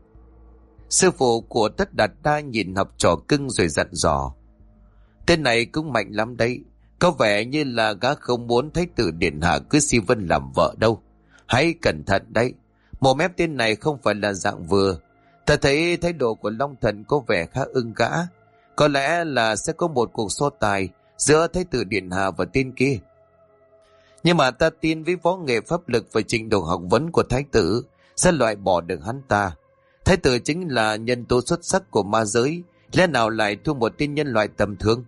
Sư phụ của Tất Đạt Đa nhìn học trò cưng rồi dặn dò. Tên này cũng mạnh lắm đấy. Có vẻ như là gã không muốn Thái tử điện hạ cưới Si Vân làm vợ đâu. Hãy cẩn thận đấy. Mồm mép tên này không phải là dạng vừa. Ta thấy thái độ của Long Thần có vẻ khá ưng gã. Có lẽ là sẽ có một cuộc so tài giữa Thái tử điện hạ và tên kia. Nhưng mà ta tin với võ nghệ pháp lực và trình độ học vấn của thái tử sẽ loại bỏ được hắn ta. Thái tử chính là nhân tố xuất sắc của ma giới, lẽ nào lại thua một tên nhân loại tầm thường?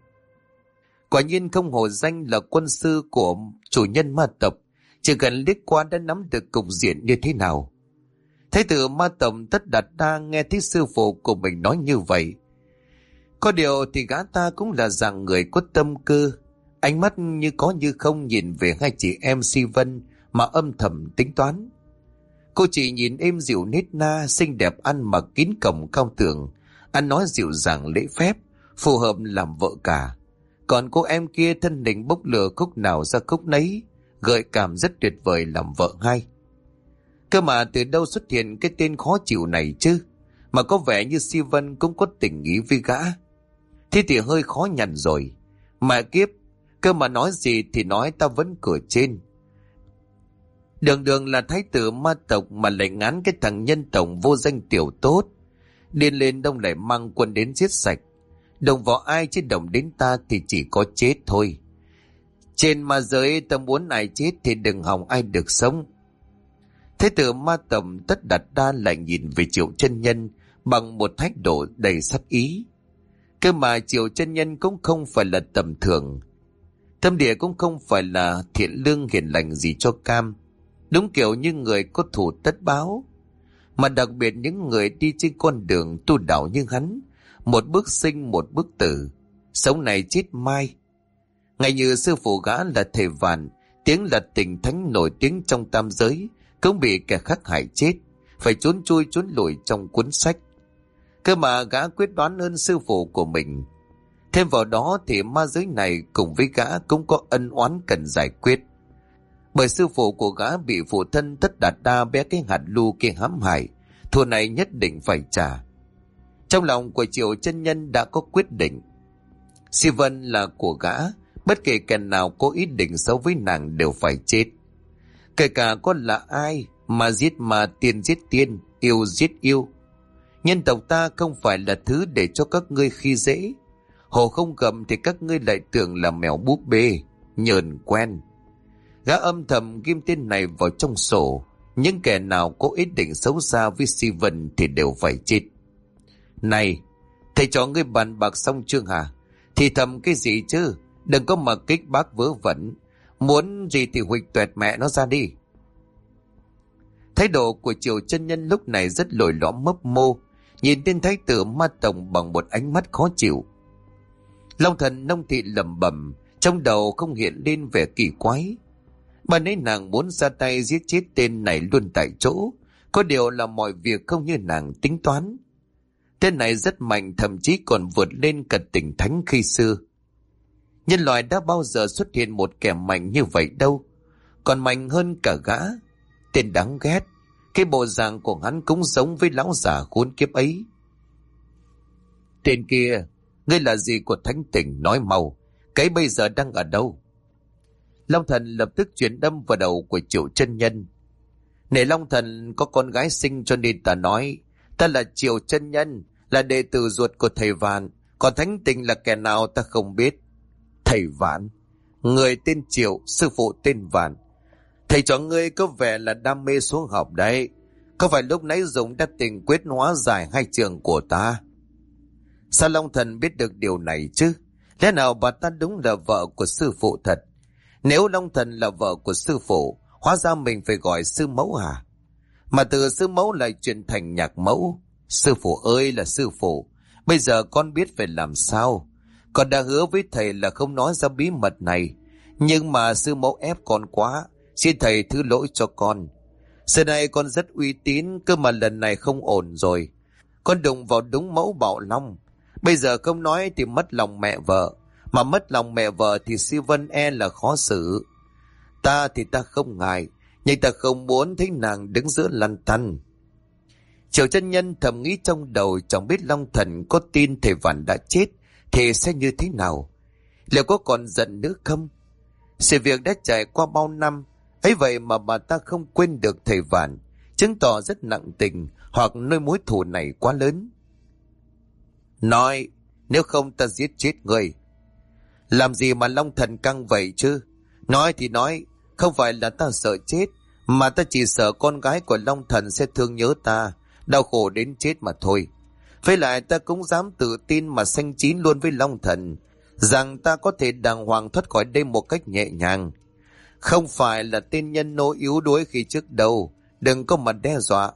Quả nhiên không hổ danh là quân sư của chủ nhân ma tộc, chỉ cần liếc qua đã nắm được cục diện như thế nào. Thái tử ma tộc Tất Đạt Đa nghe thấy sư phụ của mình nói như vậy. Có điều thì gã ta cũng là dạng người có tâm cơ, ánh mắt như có như không nhìn về hai chị em Si Vân mà âm thầm tính toán. Cô chị nhìn êm dịu nết na, xinh đẹp, ăn mặc kín cổng cao tường, ăn nói dịu dàng lễ phép, phù hợp làm vợ cả. Còn cô em kia thân hình bốc lửa khúc nào ra khúc nấy, gợi cảm rất tuyệt vời làm vợ hai. Cơ mà từ đâu xuất hiện cái tên khó chịu này chứ? Mà có vẻ như Si Vân cũng có tình ý với gã. Thế thì hơi khó nhằn rồi. Mà kiếp, cơ mà nói gì thì nói ta vẫn cửa trên. Đường đường là thái tử ma tộc mà lại ngán cái thằng nhân tổng vô danh tiểu tốt. Điên lên đông lại mang quân đến giết sạch. Đồng vào ai chứ đồng đến ta thì chỉ có chết thôi. Trên ma giới ta muốn ai chết thì đừng hòng ai được sống. Thái tử ma tộc Tất Đạt Đa lại nhìn về Triệu chân nhân bằng một thái độ đầy sắc ý. Cơ mà Triệu chân nhân cũng không phải là tầm thường. Tâm địa cũng không phải là thiện lương hiền lành gì cho cam. Đúng kiểu như người có thù tất báo. Mà đặc biệt những người đi trên con đường tu đạo như hắn, một bước sinh một bước tử, sống này chết mai. Ngay như sư phụ gã là thầy Vạn Tiếng là tình thánh nổi tiếng trong tam giới, cũng bị kẻ khác hại chết, phải trốn chui trốn lùi trong cuốn sách. Cơ mà gã quyết đoán hơn sư phụ của mình. Thêm vào đó thì ma giới này cùng với gã cũng có ân oán cần giải quyết. Bởi sư phụ của gã bị phụ thân Tất Đạt Đa bé cái hạt lu kia hãm hại, thù này nhất định phải trả. Trong lòng của Triệu Chân Nhân đã có quyết định. Si Vân là của gã, bất kể kẻ nào có ý định xấu với nàng đều phải chết. Kể cả con là ai, mà giết mà, tiên giết tiên, yêu giết yêu. Nhân tộc ta không phải là thứ để cho các ngươi khi dễ. Hồ không cầm thì các ngươi lại tưởng là mèo búp bê, nhờn quen. Gã âm thầm ghim tên này vào trong sổ. Những kẻ nào có ý định xấu xa với Si Vân thì đều phải chết. Này, thầy cho ngươi bàn bạc xong chưa hả? Thì thầm cái gì chứ? Đừng có mà kích bác vớ vẩn. Muốn gì thì huỵch tuẹt mẹ nó ra đi. Thái độ của Triều Chân Nhân lúc này rất lồi lõm mấp mô, nhìn tên thái tử Ma Tông bằng một ánh mắt khó chịu. Long Thần Nông Thị lẩm bẩm, trong đầu không hiện lên vẻ kỳ quái. Bà nấy nàng muốn ra tay giết chết tên này luôn tại chỗ, có điều là mọi việc không như nàng tính toán. Tên này rất mạnh, thậm chí còn vượt lên cả tỉnh thánh khi xưa. Nhân loại đã bao giờ xuất hiện một kẻ mạnh như vậy đâu, còn mạnh hơn cả gã. Tên đáng ghét, cái bộ dạng của hắn cũng giống với lão già khốn kiếp ấy. Tên kia, ngươi là gì của thánh tỉnh, nói mau, cái bây giờ đang ở đâu? Long Thần lập tức chuyển đâm vào đầu của Triệu Chân Nhân. Này Long Thần, có con gái sinh cho nên ta nói, ta là Triệu Chân Nhân, là đệ tử ruột của thầy Vạn, còn thánh tỉnh là kẻ nào ta không biết. Thầy Vạn? Người tên Triệu, sư phụ tên Vạn. Thầy cho ngươi có vẻ là đam mê xuống học đấy. Có phải lúc nãy dùng đã tình quyết hóa giải hai trường của ta? Sao Long Thần biết được điều này chứ? Lẽ nào bà ta đúng là vợ của sư phụ thật? Nếu Long Thần là vợ của sư phụ, hóa ra mình phải gọi sư mẫu hả? Mà từ sư mẫu lại chuyển thành nhạc mẫu. Sư phụ ơi là sư phụ, bây giờ con biết phải làm sao. Con đã hứa với thầy là không nói ra bí mật này, nhưng mà sư mẫu ép con quá, xin thầy thứ lỗi cho con. Xưa nay con rất uy tín, cơ mà lần này không ổn rồi. Con đụng vào đúng mẫu Bảo Long. Bây giờ không nói thì mất lòng mẹ vợ, mà mất lòng mẹ vợ thì Si Vân e là khó xử. Ta thì ta không ngại, nhưng ta không muốn thấy nàng đứng giữa lăn tăn. Triệu Chân Nhân thầm nghĩ trong đầu, chẳng biết Long Thần có tin thầy Vạn đã chết thì sẽ như thế nào, liệu có còn giận nữa không? Sự việc đã trải qua bao năm ấy vậy mà bà ta không quên được thầy Vạn, chứng tỏ rất nặng tình, hoặc nơi mối thù này quá lớn. Nói, nếu không ta giết chết người. Làm gì mà Long Thần căng vậy chứ? Nói thì nói, không phải là ta sợ chết, mà ta chỉ sợ con gái của Long Thần sẽ thương nhớ ta, đau khổ đến chết mà thôi. Với lại ta cũng dám tự tin mà sanh chín luôn với Long Thần, rằng ta có thể đàng hoàng thoát khỏi đây một cách nhẹ nhàng. Không phải là tên nhân nô yếu đuối khi trước đâu, đừng có mà đe dọa.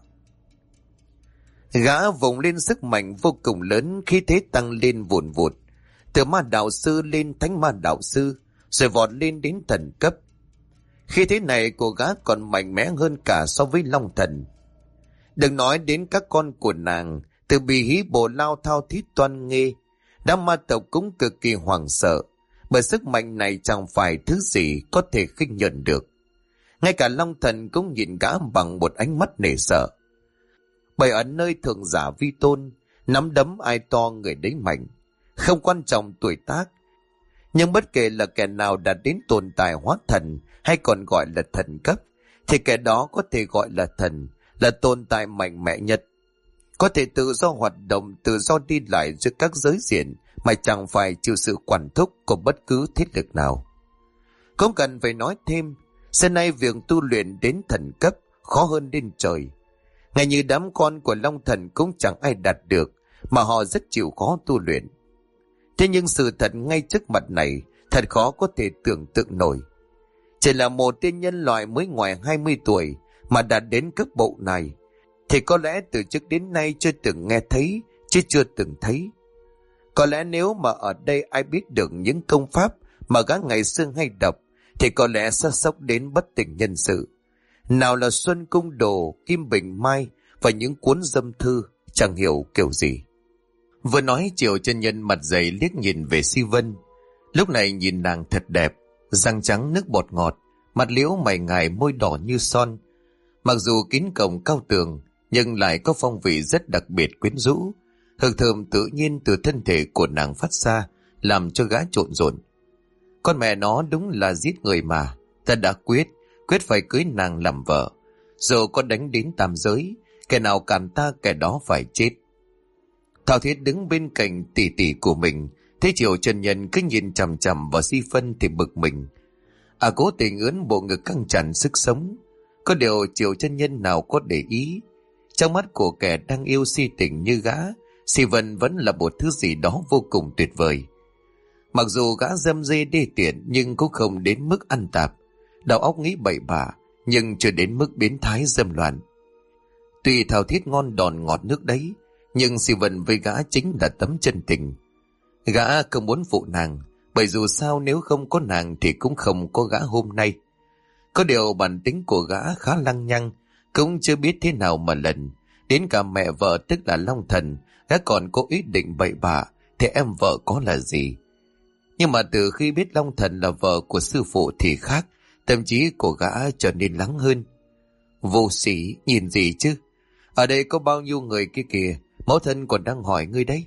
Gã vùng lên sức mạnh vô cùng lớn, khí thế tăng lên vùn vụt, từ ma đạo sư lên thánh ma đạo sư, rồi vọt lên đến thần cấp. Khí thế này của gã còn mạnh mẽ hơn cả so với Long Thần. Đừng nói đến các con của nàng, từ Bì Hí Bồ Lao thao thiết toan nghê, đám ma tộc cũng cực kỳ hoảng sợ, bởi sức mạnh này chẳng phải thứ gì có thể khinh nhẫn được. Ngay cả Long Thần cũng nhìn gã bằng một ánh mắt nể sợ. Bởi ở nơi thượng giả vi tôn, nắm đấm ai to người đấy mạnh, không quan trọng tuổi tác. Nhưng bất kể là kẻ nào đạt đến tồn tại hóa thần hay còn gọi là thần cấp, thì kẻ đó có thể gọi là thần, là tồn tại mạnh mẽ nhất. Có thể tự do hoạt động, tự do đi lại giữa các giới diện mà chẳng phải chịu sự quản thúc của bất cứ thế lực nào. Không cần phải nói thêm, xưa nay việc tu luyện đến thần cấp khó hơn đến trời. Ngay như đám con của Long Thần cũng chẳng ai đạt được, mà họ rất chịu khó tu luyện. Thế nhưng sự thật ngay trước mặt này thật khó có thể tưởng tượng nổi. Chỉ là một tên nhân loại mới ngoài hai mươi tuổi mà đạt đến cấp bộ này, thì có lẽ từ trước đến nay chưa từng nghe thấy, chứ chưa từng thấy. Có lẽ nếu mà ở đây ai biết được những công pháp mà gã ngày xưa hay đọc, thì có lẽ sẽ sốc đến bất tỉnh nhân sự. Nào là Xuân Cung Đồ, Kim Bình Mai và những cuốn dâm thư chẳng hiểu kiểu gì. Vừa nói Triệu Chân Nhân mặt dày liếc nhìn về Si Vân. Lúc này nhìn nàng thật đẹp, răng trắng nước bọt ngọt, mặt liễu mày ngài môi đỏ như son. Mặc dù kín cổng cao tường, nhưng lại có phong vị rất đặc biệt quyến rũ. Hương thơm tự nhiên từ thân thể của nàng phát ra, làm cho gã trộn rộn. Con mẹ nó đúng là giết người mà. Ta đã quyết, quyết phải cưới nàng làm vợ. Dù có đánh đến tam giới, kẻ nào cản ta kẻ đó phải chết. Thảo Thiết đứng bên cạnh tỷ tỷ của mình, thấy Triệu Chân Nhân cứ nhìn chằm chằm vào Si Vân thì bực mình. À, cố tình ướn bộ ngực căng tràn sức sống. Có điều Triệu Chân Nhân nào có để ý. Trong mắt của kẻ đang yêu si tình như gã, Si Vân vẫn là một thứ gì đó vô cùng tuyệt vời. Mặc dù gã dâm dê đê tiện nhưng cũng không đến mức ăn tạp, đầu óc nghĩ bậy bạ, nhưng chưa đến mức biến thái dâm loạn. Tuy Thảo Thiết ngon đòn ngọt nước đấy, nhưng Si Vân với gã chính là tấm chân tình. Gã không muốn phụ nàng, bởi dù sao nếu không có nàng thì cũng không có gã hôm nay. Có điều bản tính của gã khá lăng nhăng, cũng chưa biết thế nào mà lần. Đến cả mẹ vợ tức là Long Thần, gã còn có ý định bậy bạ, thì em vợ có là gì. Nhưng mà từ khi biết Long Thần là vợ của sư phụ thì khác, tâm trí của gã trở nên lắng hơn. Vô sĩ, nhìn gì chứ? Ở đây có bao nhiêu người kia kìa, mẫu thân còn đang hỏi ngươi đấy.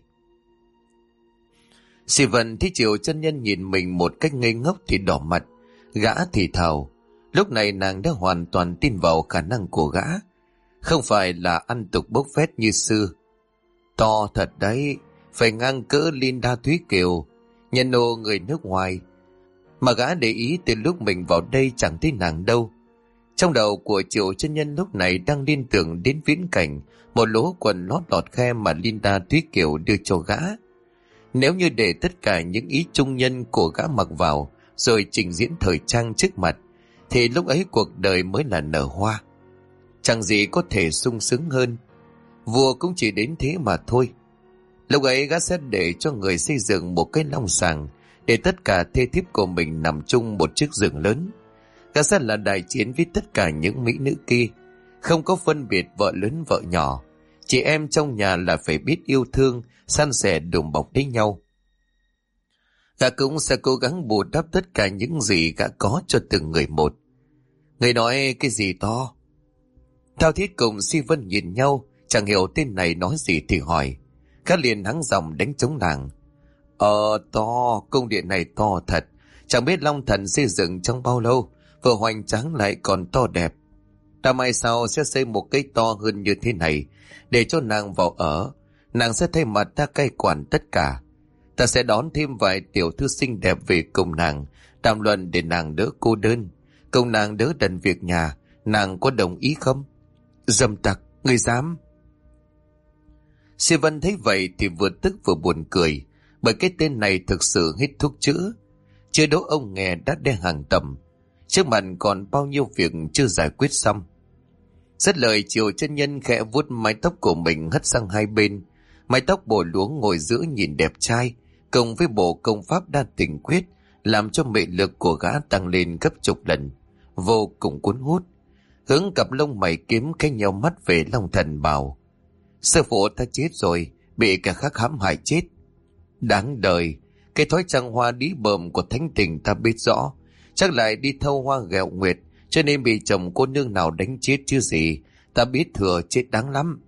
Si Vân thấy Triệu Chân Nhân nhìn mình một cách ngây ngốc thì đỏ mặt, gã thì thào. Lúc này nàng đã hoàn toàn tin vào khả năng của gã, không phải là ăn tục bốc phét như xưa. To thật đấy, phải ngang cỡ Linda Thúy Kiều, nhân ô người nước ngoài. Mà gã để ý từ lúc mình vào đây chẳng thấy nàng đâu. Trong đầu của Triệu Chân Nhân lúc này đang liên tưởng đến viễn cảnh một lỗ quần lót lọt khe mà Linda Thúy Kiều đưa cho gã. Nếu như để tất cả những ý trung nhân của gã mặc vào rồi trình diễn thời trang trước mặt, thì lúc ấy cuộc đời mới là nở hoa. Chẳng gì có thể sung sướng hơn. Vua cũng chỉ đến thế mà thôi. Lúc ấy gã sẽ để cho người xây dựng một cái long sàng, để tất cả thê thiếp của mình nằm chung một chiếc giường lớn. Gã sẽ là đại chiến với tất cả những mỹ nữ kia, không có phân biệt vợ lớn vợ nhỏ. Chị em trong nhà là phải biết yêu thương, san sẻ đùm bọc lấy nhau. Gã cũng sẽ cố gắng bù đắp tất cả những gì gã có cho từng người một. Người nói cái gì to? Thao Thiết cùng Si Vân nhìn nhau, chẳng hiểu tên này nói gì thì hỏi. Gã liền hắng giọng đánh trống nàng. Ờ to, cung điện này to thật. Chẳng biết Long Thần xây dựng trong bao lâu, vừa hoành tráng lại còn to đẹp. Ta mai sau sẽ xây một cái to hơn như thế này, để cho nàng vào ở. Nàng sẽ thay mặt ta cai quản tất cả. Ta sẽ đón thêm vài tiểu thư xinh đẹp về cùng nàng, đàm luận để nàng đỡ cô đơn, cùng nàng đỡ đần việc nhà. Nàng có đồng ý không? Dâm tặc, ngươi dám? Si Vân thấy vậy thì vừa tức vừa buồn cười, bởi cái tên này thực sự hết thuốc chữa. Chưa đỗ ông nghe đã đe hàng tầm, trước mặt còn bao nhiêu việc chưa giải quyết xong. Dứt lời, Triệu Chân Nhân khẽ vuốt mái tóc của mình hất sang hai bên. Mái tóc bổ luống ngồi giữa nhìn đẹp trai, cùng với bộ công pháp đa tình quyết, làm cho mị lực của gã tăng lên gấp chục lần, vô cùng cuốn hút. Hướng cặp lông mày kiếm cái nhau mắt về Long Thần bảo: sư phụ ta chết rồi, bị kẻ khác hãm hại chết. Đáng đời, cái thói trăng hoa đĩ bờm của thánh tình ta biết rõ, chắc lại đi thâu hoa ghẹo nguyệt, cho nên bị chồng cô nương nào đánh chết chứ gì. Ta biết thừa, chết đáng lắm.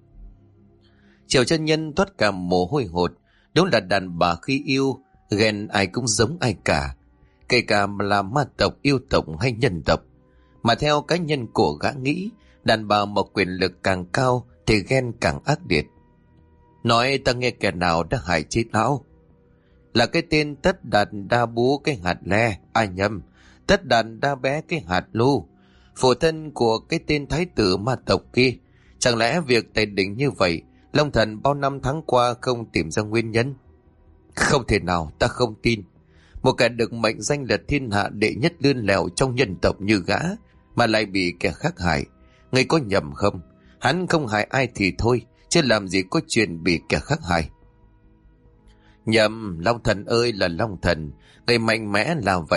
Triệu Chân Nhân toát cả mồ hôi hột. Đúng là đàn bà khi yêu, ghen ai cũng giống ai cả, kể cả là ma tộc, yêu tộc hay nhân tộc. Mà theo cá nhân của gã nghĩ, đàn bà mà quyền lực càng cao thì ghen càng ác liệt. Nói ta nghe kẻ nào đã hại chết lão? Là cái tên Tất Đạt Đa Bú cái hạt le, ai nhầm, Tất Đạt Đa Bé cái hạt lu, phụ thân của cái tên thái tử ma tộc kia. Chẳng lẽ việc tày đỉnh như vậy, Long Thần bao năm tháng qua không tìm ra nguyên nhân? Không thể nào, ta không tin. Một kẻ được mệnh danh là thiên hạ đệ nhất lươn lẹo trong nhân tộc như gã mà lại bị kẻ khác hại. Ngươi có nhầm không? Hắn không hại ai thì thôi, chứ làm gì có chuyện bị kẻ khác hại. Nhầm, Long Thần ơi là Long Thần, người mạnh mẽ là vậy,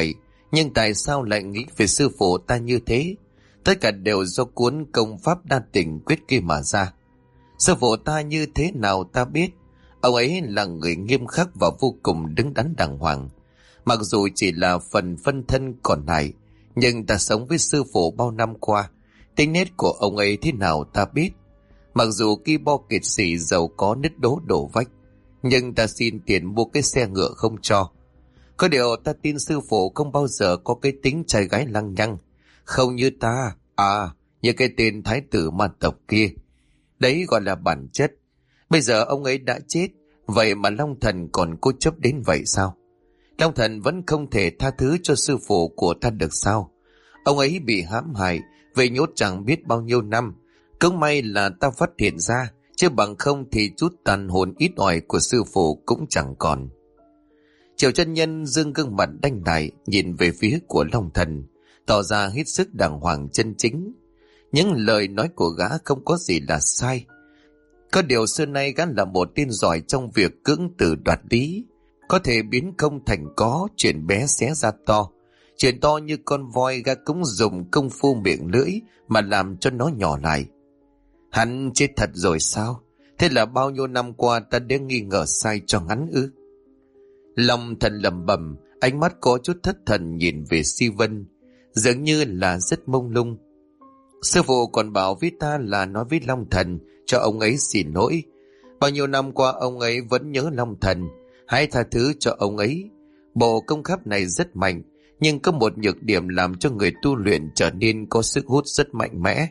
Nhưng tại sao lại nghĩ về sư phụ ta như thế? Tất cả đều do cuốn công pháp đa tình quyết kia mà ra. Sư phụ ta như thế nào ta biết. Ông ấy là người nghiêm khắc và vô cùng đứng đắn đàng hoàng. Mặc dù chỉ là phần phân thân còn lại, nhưng ta sống với sư phụ bao năm qua, tính nết của ông ấy thế nào ta biết. Mặc dù ki bo kiệt sĩ giàu có nứt đố đổ vách, nhưng ta xin tiền mua cái xe ngựa không cho. Có điều ta tin sư phụ không bao giờ có cái tính trai gái lăng nhăng, không như ta, à, như cái tên thái tử ma tộc kia. Đấy gọi là bản chất. Bây giờ ông ấy đã chết, vậy mà Long Thần còn cố chấp đến vậy sao? Long Thần vẫn không thể tha thứ cho sư phụ của ta được sao? Ông ấy bị hãm hại, về nhốt chẳng biết bao nhiêu năm. Cũng may là ta phát hiện ra, chứ bằng không thì chút tàn hồn ít ỏi của sư phụ cũng chẳng còn. Triệu chân nhân dương gương mặt đanh đại, nhìn về phía của Long Thần, tỏ ra hết sức đàng hoàng chân chính. Những lời nói của gã không có gì là sai. Có điều xưa nay gã là một tên giỏi trong việc cưỡng từ đoạt lý, có thể biến không thành có, chuyện bé xé ra to. Chuyện to như con voi gã cũng dùng công phu miệng lưỡi mà làm cho nó nhỏ lại. Hắn chết thật rồi sao? Thế là bao nhiêu năm qua ta đã nghi ngờ sai cho hắn ư? Long Thần lẩm bẩm, ánh mắt có chút thất thần nhìn về Si Vân, dường như là rất mông lung. Sư phụ còn bảo với ta là nói với Long Thần cho ông ấy xin lỗi. Bao nhiêu năm qua ông ấy vẫn nhớ Long Thần, hãy tha thứ cho ông ấy. Bộ công pháp này rất mạnh, nhưng có một nhược điểm làm cho người tu luyện trở nên có sức hút rất mạnh mẽ.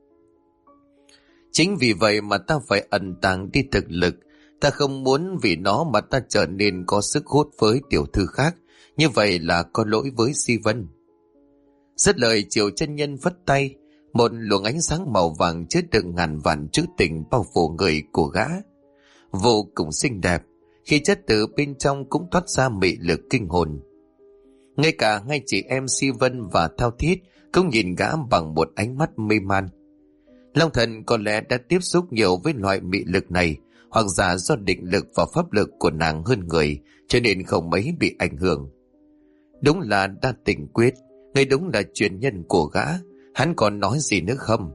Chính vì vậy mà ta phải ẩn tàng đi thực lực. Ta không muốn vì nó mà ta trở nên có sức hút với tiểu thư khác. Như vậy là có lỗi với Si Vân. Dứt lời, Triệu chân nhân vất tay, một luồng ánh sáng màu vàng chứa đựng ngàn vạn chữ tình bao phủ người của gã. Vô cùng xinh đẹp, khi chất từ bên trong cũng toát ra mị lực kinh hồn. Ngay cả ngay chị em Si Vân và Thao Thiết cũng nhìn gã bằng một ánh mắt mê man. Long Thần có lẽ đã tiếp xúc nhiều với loại mị lực này, hoặc giả do định lực và pháp lực của nàng hơn người, cho nên không mấy bị ảnh hưởng. Đúng là đa tình quyết, ngay đúng là truyền nhân của gã. Hắn còn nói gì nữa không?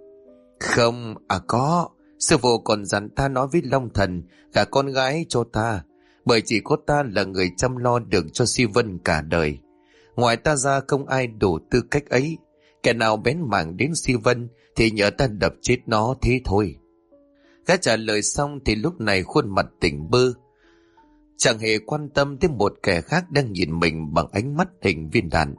Không, à có, sư phụ còn dặn ta nói với Long Thần gả con gái cho ta, bởi chỉ có ta là người chăm lo được cho Si Vân cả đời. Ngoài ta ra không ai đủ tư cách ấy. Kẻ nào bén mảng đến Si Vân thì nhờ ta đập chết nó thế thôi. Gã trả lời xong thì lúc này khuôn mặt tỉnh bơ, chẳng hề quan tâm đến một kẻ khác đang nhìn mình bằng ánh mắt hình viên đạn.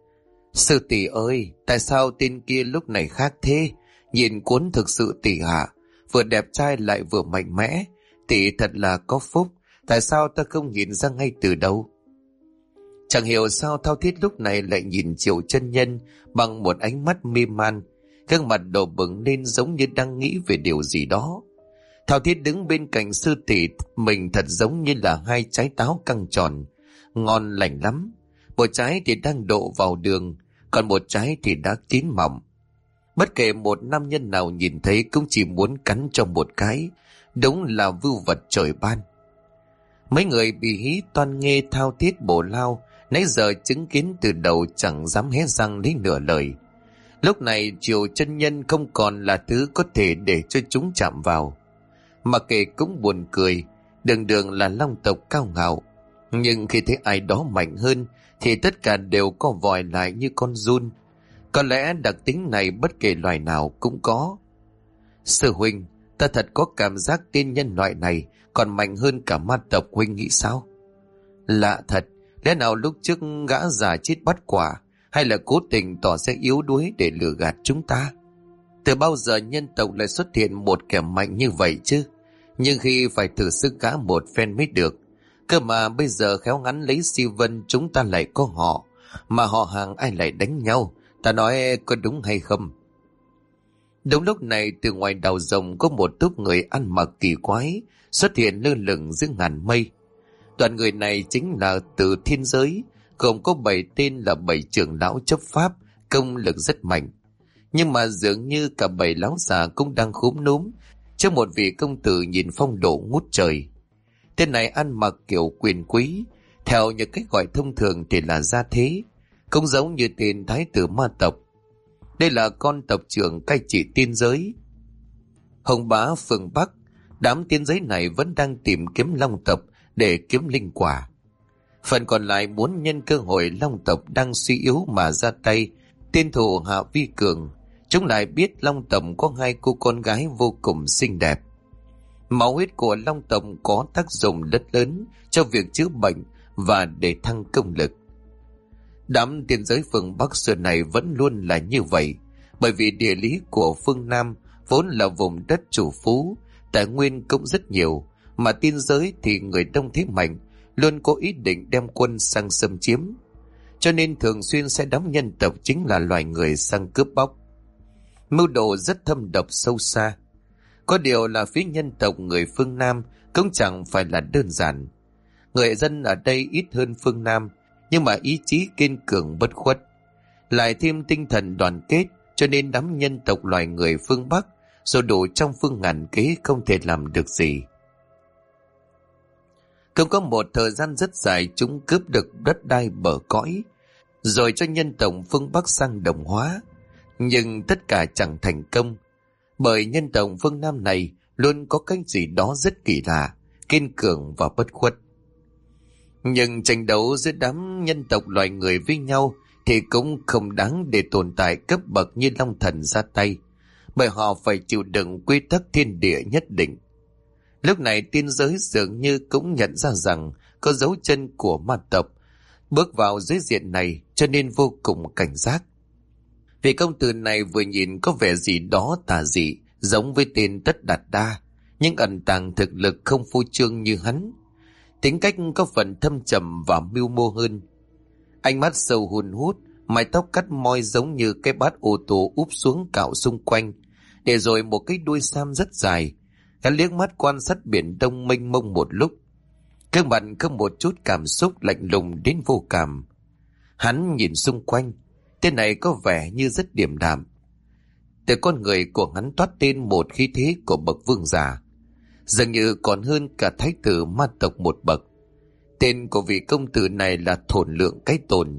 Sư tỷ ơi, tại sao tên kia lúc này khác thế? Nhìn cuốn thực sự tỷ hạ, vừa đẹp trai lại vừa mạnh mẽ. Tỷ thật là có phúc, tại sao ta không nhìn ra ngay từ đầu? Chẳng hiểu sao Thao Thiết lúc này lại nhìn Triệu chân nhân bằng một ánh mắt mê man, gương mặt đỏ bừng lên giống như đang nghĩ về điều gì đó. Thao Thiết đứng bên cạnh sư tỷ mình thật giống như là hai trái táo căng tròn, ngon lành lắm. Một trái thì đang độ vào đường, còn một trái thì đã chín mọng. Bất kể một nam nhân nào nhìn thấy cũng chỉ muốn cắn cho một cái, đúng là vưu vật trời ban. Mấy người bị hí toan nghe Thao Thiết bổ lao, nãy giờ chứng kiến từ đầu chẳng dám hé răng lấy nửa lời. Lúc này Triệu chân nhân không còn là thứ có thể để cho chúng chạm vào. Mà kể cũng buồn cười, đường đường là long tộc cao ngạo, nhưng khi thấy ai đó mạnh hơn thì tất cả đều co vòi lại như con giun. Có lẽ đặc tính này bất kể loài nào cũng có. Sư huynh, ta thật có cảm giác tên nhân loại này còn mạnh hơn cả ma tộc, huynh nghĩ sao? Lạ thật, lẽ nào lúc trước gã già chết bắt quả, hay là cố tình tỏ ra yếu đuối để lừa gạt chúng ta? Từ bao giờ nhân tộc lại xuất hiện một kẻ mạnh như vậy chứ? Nhưng khi phải thử sức gã một phen mới được. Cơ mà bây giờ khéo ngắn lấy Si Vân chúng ta lại có họ, mà họ hàng ai lại đánh nhau, ta nói có đúng hay không? Đúng lúc này từ ngoài đầu rồng có một túp người ăn mặc kỳ quái xuất hiện lơ lửng giữa ngàn mây. Đoàn người này chính là từ thiên giới, gồm có bảy tên là bảy trưởng lão chấp pháp, công lực rất mạnh. Nhưng mà dường như cả bảy lão già cũng đang khúm núm trước một vị công tử nhìn phong độ ngút trời. Tên này ăn mặc kiểu quyền quý, theo những cách gọi thông thường thì là gia thế. cũng giống như tên thái tử ma tộc. Đây là con tộc trưởng cai trị tiên giới Hồng Bá phương Bắc. Đám tiên giới này vẫn đang tìm kiếm long tộc để kiếm linh quả. Phần còn lại muốn nhân cơ hội long tộc đang suy yếu mà ra tay tiên thủ Hạ Vi Cường. Chúng lại biết long tộc có hai cô con gái vô cùng xinh đẹp. Máu huyết của long tộc có tác dụng rất lớn cho việc chữa bệnh và để thăng công lực. Đám tiên giới phương Bắc xưa này vẫn luôn là như vậy, bởi vì địa lý của phương Nam vốn là vùng đất chủ phú, tài nguyên cũng rất nhiều, mà tiên giới thì người đông thế mạnh, luôn có ý định đem quân sang xâm chiếm. Cho nên thường xuyên sẽ đám nhân tộc chính là loài người sang cướp bóc. Mưu đồ rất thâm độc sâu xa. Có điều là phía nhân tộc người phương Nam cũng chẳng phải là đơn giản. Người dân ở đây ít hơn phương Nam, nhưng mà ý chí kiên cường bất khuất, lại thêm tinh thần đoàn kết, cho nên đám nhân tộc loài người phương Bắc dù đủ trong phương ngàn kế không thể làm được gì. Không có một thời gian rất dài chúng cướp được đất đai bờ cõi, rồi cho nhân tộc phương Bắc sang đồng hóa. Nhưng tất cả chẳng thành công, bởi nhân tộc phương Nam này luôn có cái gì đó rất kỳ lạ, kiên cường và bất khuất. Nhưng tranh đấu giữa đám nhân tộc loài người với nhau thì cũng không đáng để tồn tại cấp bậc như Long Thần ra tay, bởi họ phải chịu đựng quy tắc thiên địa nhất định. Lúc này tiên giới dường như cũng nhận ra rằng có dấu chân của ma tộc bước vào giới diện này, cho nên vô cùng cảnh giác. Vì công tử này vừa nhìn có vẻ gì đó tà dị, giống với tên Tất Đạt Đa, nhưng ẩn tàng thực lực không phô trương như hắn. Tính cách có phần thâm trầm và mưu mô hơn. Ánh mắt sâu hun hút, mái tóc cắt moi giống như cái bát ô tô úp xuống cạo xung quanh, để rồi một cái đuôi sam rất dài. Hắn liếc mắt quan sát biển đông mênh mông một lúc. Gương mặt không một chút cảm xúc, lạnh lùng đến vô cảm. Hắn nhìn xung quanh, tên này có vẻ như rất điềm đạm. Từ con người của hắn toát lên một khí thế của bậc vương giả, dường như còn hơn cả thái tử ma tộc một bậc. Tên của vị công tử này là Thổn Lượng Cái Tồn.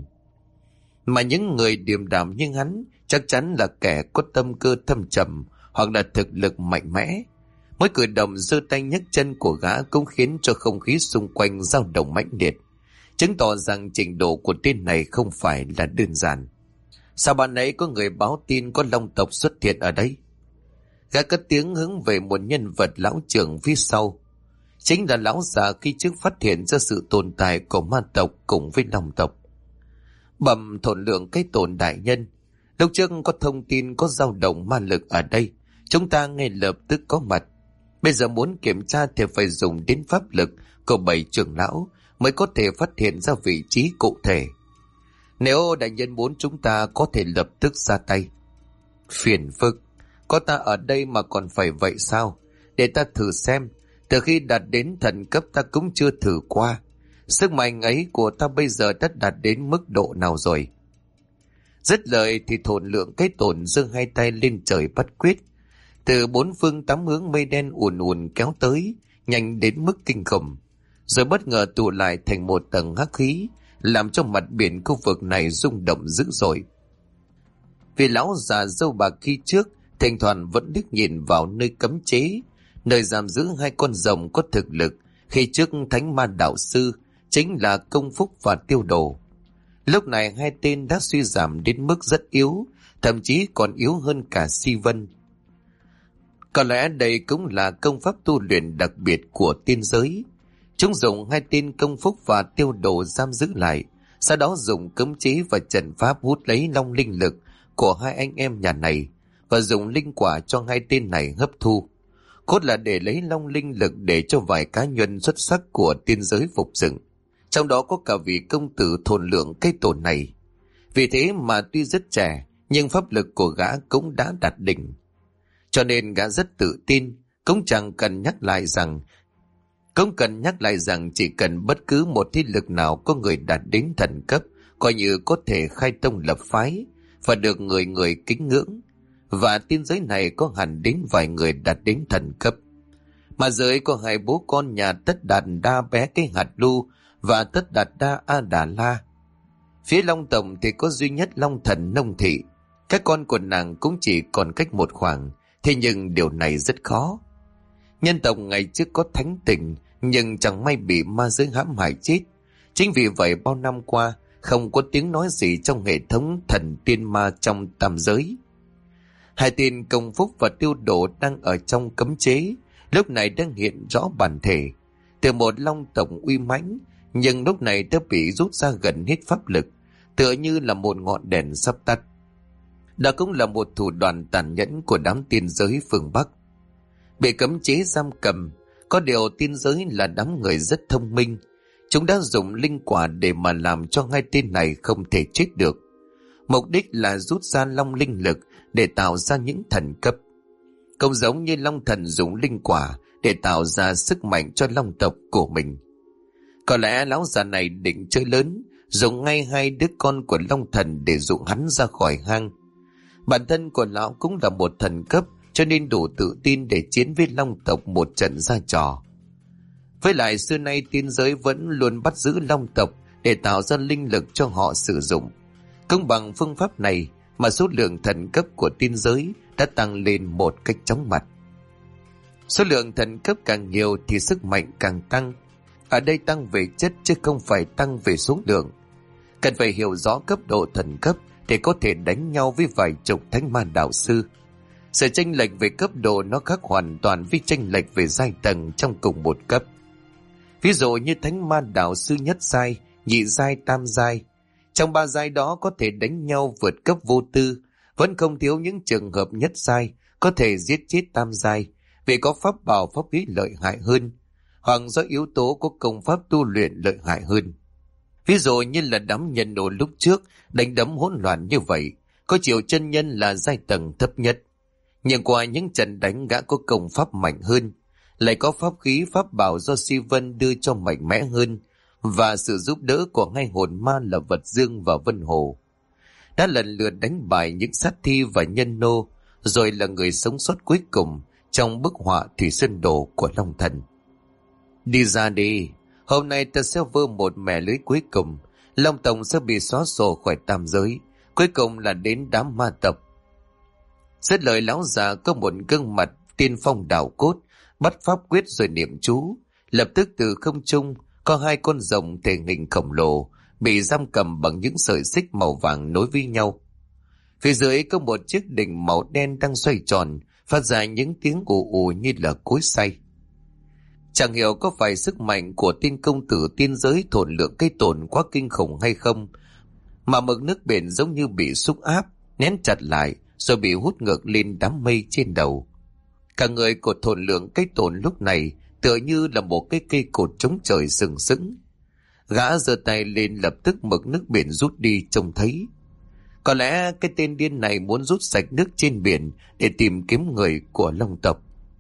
Mà những người điềm đạm như hắn chắc chắn là kẻ có tâm cơ thâm trầm hoặc là thực lực mạnh mẽ. Mỗi cử động giơ tay nhấc chân của gã cũng khiến cho không khí xung quanh dao động mãnh liệt, chứng tỏ rằng trình độ của tên này không phải là đơn giản. Sao ban nãy có người báo tin có long tộc xuất hiện ở đây? Gã cất tiếng hướng về một nhân vật lão trưởng phía sau. Chính là lão già khi trước phát hiện ra sự tồn tại của ma tộc cùng với long tộc. Bẩm Thổn Lượng Cái Tồn đại nhân, lúc trước có thông tin có dao động ma lực ở đây, chúng ta ngay lập tức có mặt. Bây giờ muốn kiểm tra thì phải dùng đến pháp lực của bảy trưởng lão mới có thể phát hiện ra vị trí cụ thể. Nếu đại nhân muốn, chúng ta có thể lập tức ra tay. Phiền phức, có ta ở đây mà còn phải vậy sao? Để ta thử xem, từ khi đạt đến thần cấp ta cũng chưa thử qua. Sức mạnh ấy của ta bây giờ đã đạt đến mức độ nào rồi? Dứt lời thì Thổn Lượng Cái Tồn giơ hai tay lên trời bắt quyết. Từ bốn phương tám hướng mây đen ùn ùn kéo tới, nhanh đến mức kinh khủng, rồi bất ngờ tụ lại thành một tầng hắc khí, làm cho mặt biển khu vực này rung động dữ dội. Vì lão già râu bạc khi trước thỉnh thoảng vẫn liếc nhìn vào nơi cấm chế, nơi giam giữ hai con rồng có thực lực khi trước thánh ma đạo sư, chính là Công Phúc và Tiêu Đồ. Lúc này hai tên đã suy giảm đến mức rất yếu, thậm chí còn yếu hơn cả Si Vân. Có lẽ đây cũng là công pháp tu luyện đặc biệt của tiên giới. Chúng dùng hai tên Công Phúc và Tiêu Đồ giam giữ lại, sau đó dùng cấm chế và trận pháp hút lấy long linh lực của hai anh em nhà này và dùng linh quả cho hai tên này hấp thu, cốt là để lấy long linh lực để cho vài cá nhân xuất sắc của tiên giới phục dựng, trong đó có cả vị công tử Thổn Lượng Cái Tồn này. Vì thế mà tuy rất trẻ, nhưng pháp lực của gã cũng đã đạt đỉnh. Cho nên gã rất tự tin, cũng chẳng cần nhắc lại rằng cũng cần nhắc lại rằng chỉ cần bất cứ một thế lực nào có người đạt đến thần cấp, coi như có thể khai tông lập phái và được người người kính ngưỡng. Và tiên giới này có hẳn đến vài người đạt đến thần cấp. Mà giới có hai bố con nhà Tất Đạt Đa bé cái hạt lu và Tất Đạt Đa A Đà La. Phía Long tộc thì có duy nhất Long thần Nông Thị. Các con của nàng cũng chỉ còn cách một khoảng, thế nhưng điều này rất khó. Nhân tộc ngày trước có thánh tình, nhưng chẳng may bị ma giới hãm hại chết. Chính vì vậy bao năm qua không có tiếng nói gì trong hệ thống thần tiên ma trong tam giới. Hai tên Công Phúc và Tiêu Độ đang ở trong cấm chế, lúc này đang hiện rõ bản thể. Từ một Long tộc uy mãnh, nhưng lúc này đã bị rút ra gần hết pháp lực, tựa như là một ngọn đèn sắp tắt. Đó cũng là một thủ đoạn tàn nhẫn của đám tiên giới phương Bắc. Bị cấm chế giam cầm, có điều tiên giới là đám người rất thông minh. Chúng đã dùng linh quả để mà làm cho hai tên này không thể chết được. Mục đích là rút ra long linh lực để tạo ra những thần cấp. Cũng giống như long thần dùng linh quả để tạo ra sức mạnh cho long tộc của mình. Có lẽ lão già này định chơi lớn, dùng ngay hai đứa con của long thần để dụ hắn ra khỏi hang. Bản thân của lão cũng là một thần cấp, cho nên đủ tự tin để chiến với long tộc một trận ra trò. Với lại xưa nay tiên giới vẫn luôn bắt giữ long tộc để tạo ra linh lực cho họ sử dụng. Cũng bằng phương pháp này mà số lượng thần cấp của tiên giới đã tăng lên một cách chóng mặt. Số lượng thần cấp càng nhiều thì sức mạnh càng tăng. Ở đây tăng về chất chứ không phải tăng về số lượng. Cần phải hiểu rõ cấp độ thần cấp để có thể đánh nhau với vài chục thánh ma đạo sư. Sự chênh lệch về cấp độ nó khác hoàn toàn với chênh lệch về giai tầng trong cùng một cấp. Ví dụ như thánh ma đạo sư nhất giai, nhị giai, tam giai. Trong ba giai đó có thể đánh nhau vượt cấp vô tư, vẫn không thiếu những trường hợp nhất giai có thể giết chết tam giai vì có pháp bảo pháp khí lợi hại hơn, hoặc do yếu tố của công pháp tu luyện lợi hại hơn. Ví dụ như là đám nhân nổ lúc trước đánh đấm hỗn loạn như vậy, có Triệu Chân Nhân là giai tầng thấp nhất. Nhưng qua những trận đánh gã có công pháp mạnh hơn, lại có pháp khí pháp bảo do Si Vân đưa cho mạnh mẽ hơn, và sự giúp đỡ của hai hồn ma là Vật Dương và Vân Hồ, đã lần lượt đánh bại những sát thi và nhân nô, rồi là người sống sót cuối cùng trong bức họa Thủy Sơn Đồ của Long Thần. Đi ra đi, hôm nay ta sẽ vơ một mẻ lưới cuối cùng, Long Tông sẽ bị xóa sổ khỏi tam giới, cuối cùng là đến đám ma tộc. Dứt lời lão già có một gương mặt tiên phong đạo cốt, bắt pháp quyết rồi niệm chú. Lập tức từ không trung có hai con rồng thể hình khổng lồ bị giam cầm bằng những sợi xích màu vàng nối với nhau. Phía dưới có một chiếc đỉnh màu đen đang xoay tròn, phát ra những tiếng ù ù như là cối xay. Chẳng hiểu có phải sức mạnh của tiên công tử tiên giới thổn lượng cây tổn quá kinh khủng hay không, mà mực nước biển giống như bị xúc áp, nén chặt lại rồi bị hút ngược lên đám mây trên đầu. Cả người của thổn lượng cây tổn lúc này tựa như là một cái cây cột chống trời sừng sững. Gã giơ tay lên, lập tức mực nước biển rút đi trông thấy. Có lẽ cái tên điên này muốn rút sạch nước trên biển để tìm kiếm người của Long tộc.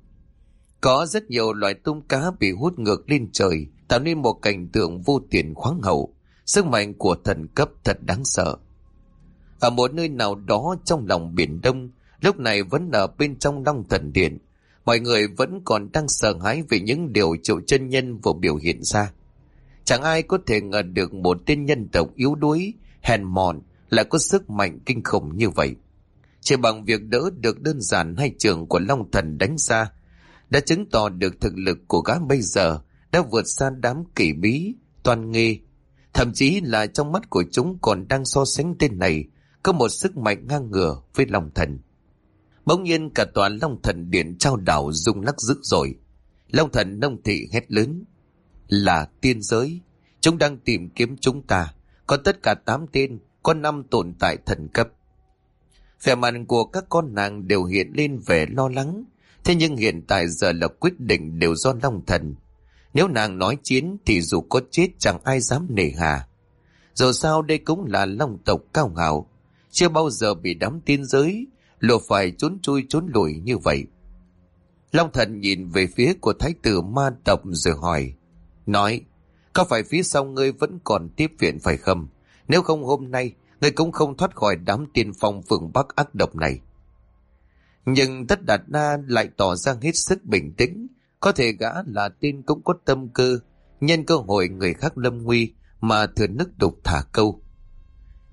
Có rất nhiều loài tôm cá bị hút ngược lên trời, tạo nên một cảnh tượng vô tiền khoáng hậu. Sức mạnh của thần cấp thật đáng sợ. Ở một nơi nào đó trong lòng Biển Đông, lúc này vẫn ở bên trong Long Thần Điện, mọi người vẫn còn đang sợ hãi vì những điều Triệu Chân Nhân vừa biểu hiện ra. Chẳng ai có thể ngờ được một tên nhân tộc yếu đuối, hèn mọn lại có sức mạnh kinh khủng như vậy. Chỉ bằng việc đỡ được đơn giản hai trường của Long Thần đánh ra, đã chứng tỏ được thực lực của gã bây giờ đã vượt xa đám kỳ bí, toan nghê. Thậm chí là trong mắt của chúng còn đang so sánh tên này có một sức mạnh ngang ngửa với Long Thần. Bỗng nhiên cả tòa Long Thần Điện trao đảo rung lắc dữ dội. Long Thần Nông Thị hét lớn: là tiên giới, chúng đang tìm kiếm chúng ta. Có tất cả tám tên, có năm tồn tại thần cấp. Vẻ mặt của các con nàng đều hiện lên vẻ lo lắng. Thế nhưng hiện tại giờ là quyết định đều do Long Thần. Nếu nàng nói chiến thì dù có chết chẳng ai dám nể hà. Dù sao đây cũng là Long tộc cao ngạo, chưa bao giờ bị đám tiên giới lộ phải trốn chui trốn lùi như vậy. Long Thần nhìn về phía của thái tử ma tộc rồi hỏi, nói: có phải phía sau ngươi vẫn còn tiếp viện phải không? Nếu không hôm nay ngươi cũng không thoát khỏi đám tiên phong phương Bắc ác độc này. Nhưng Tất Đạt Na lại tỏ ra hết sức bình tĩnh. Có thể gã là tên cũng có tâm cơ, nhân cơ hội người khác lâm nguy mà thừa nước đục thả câu.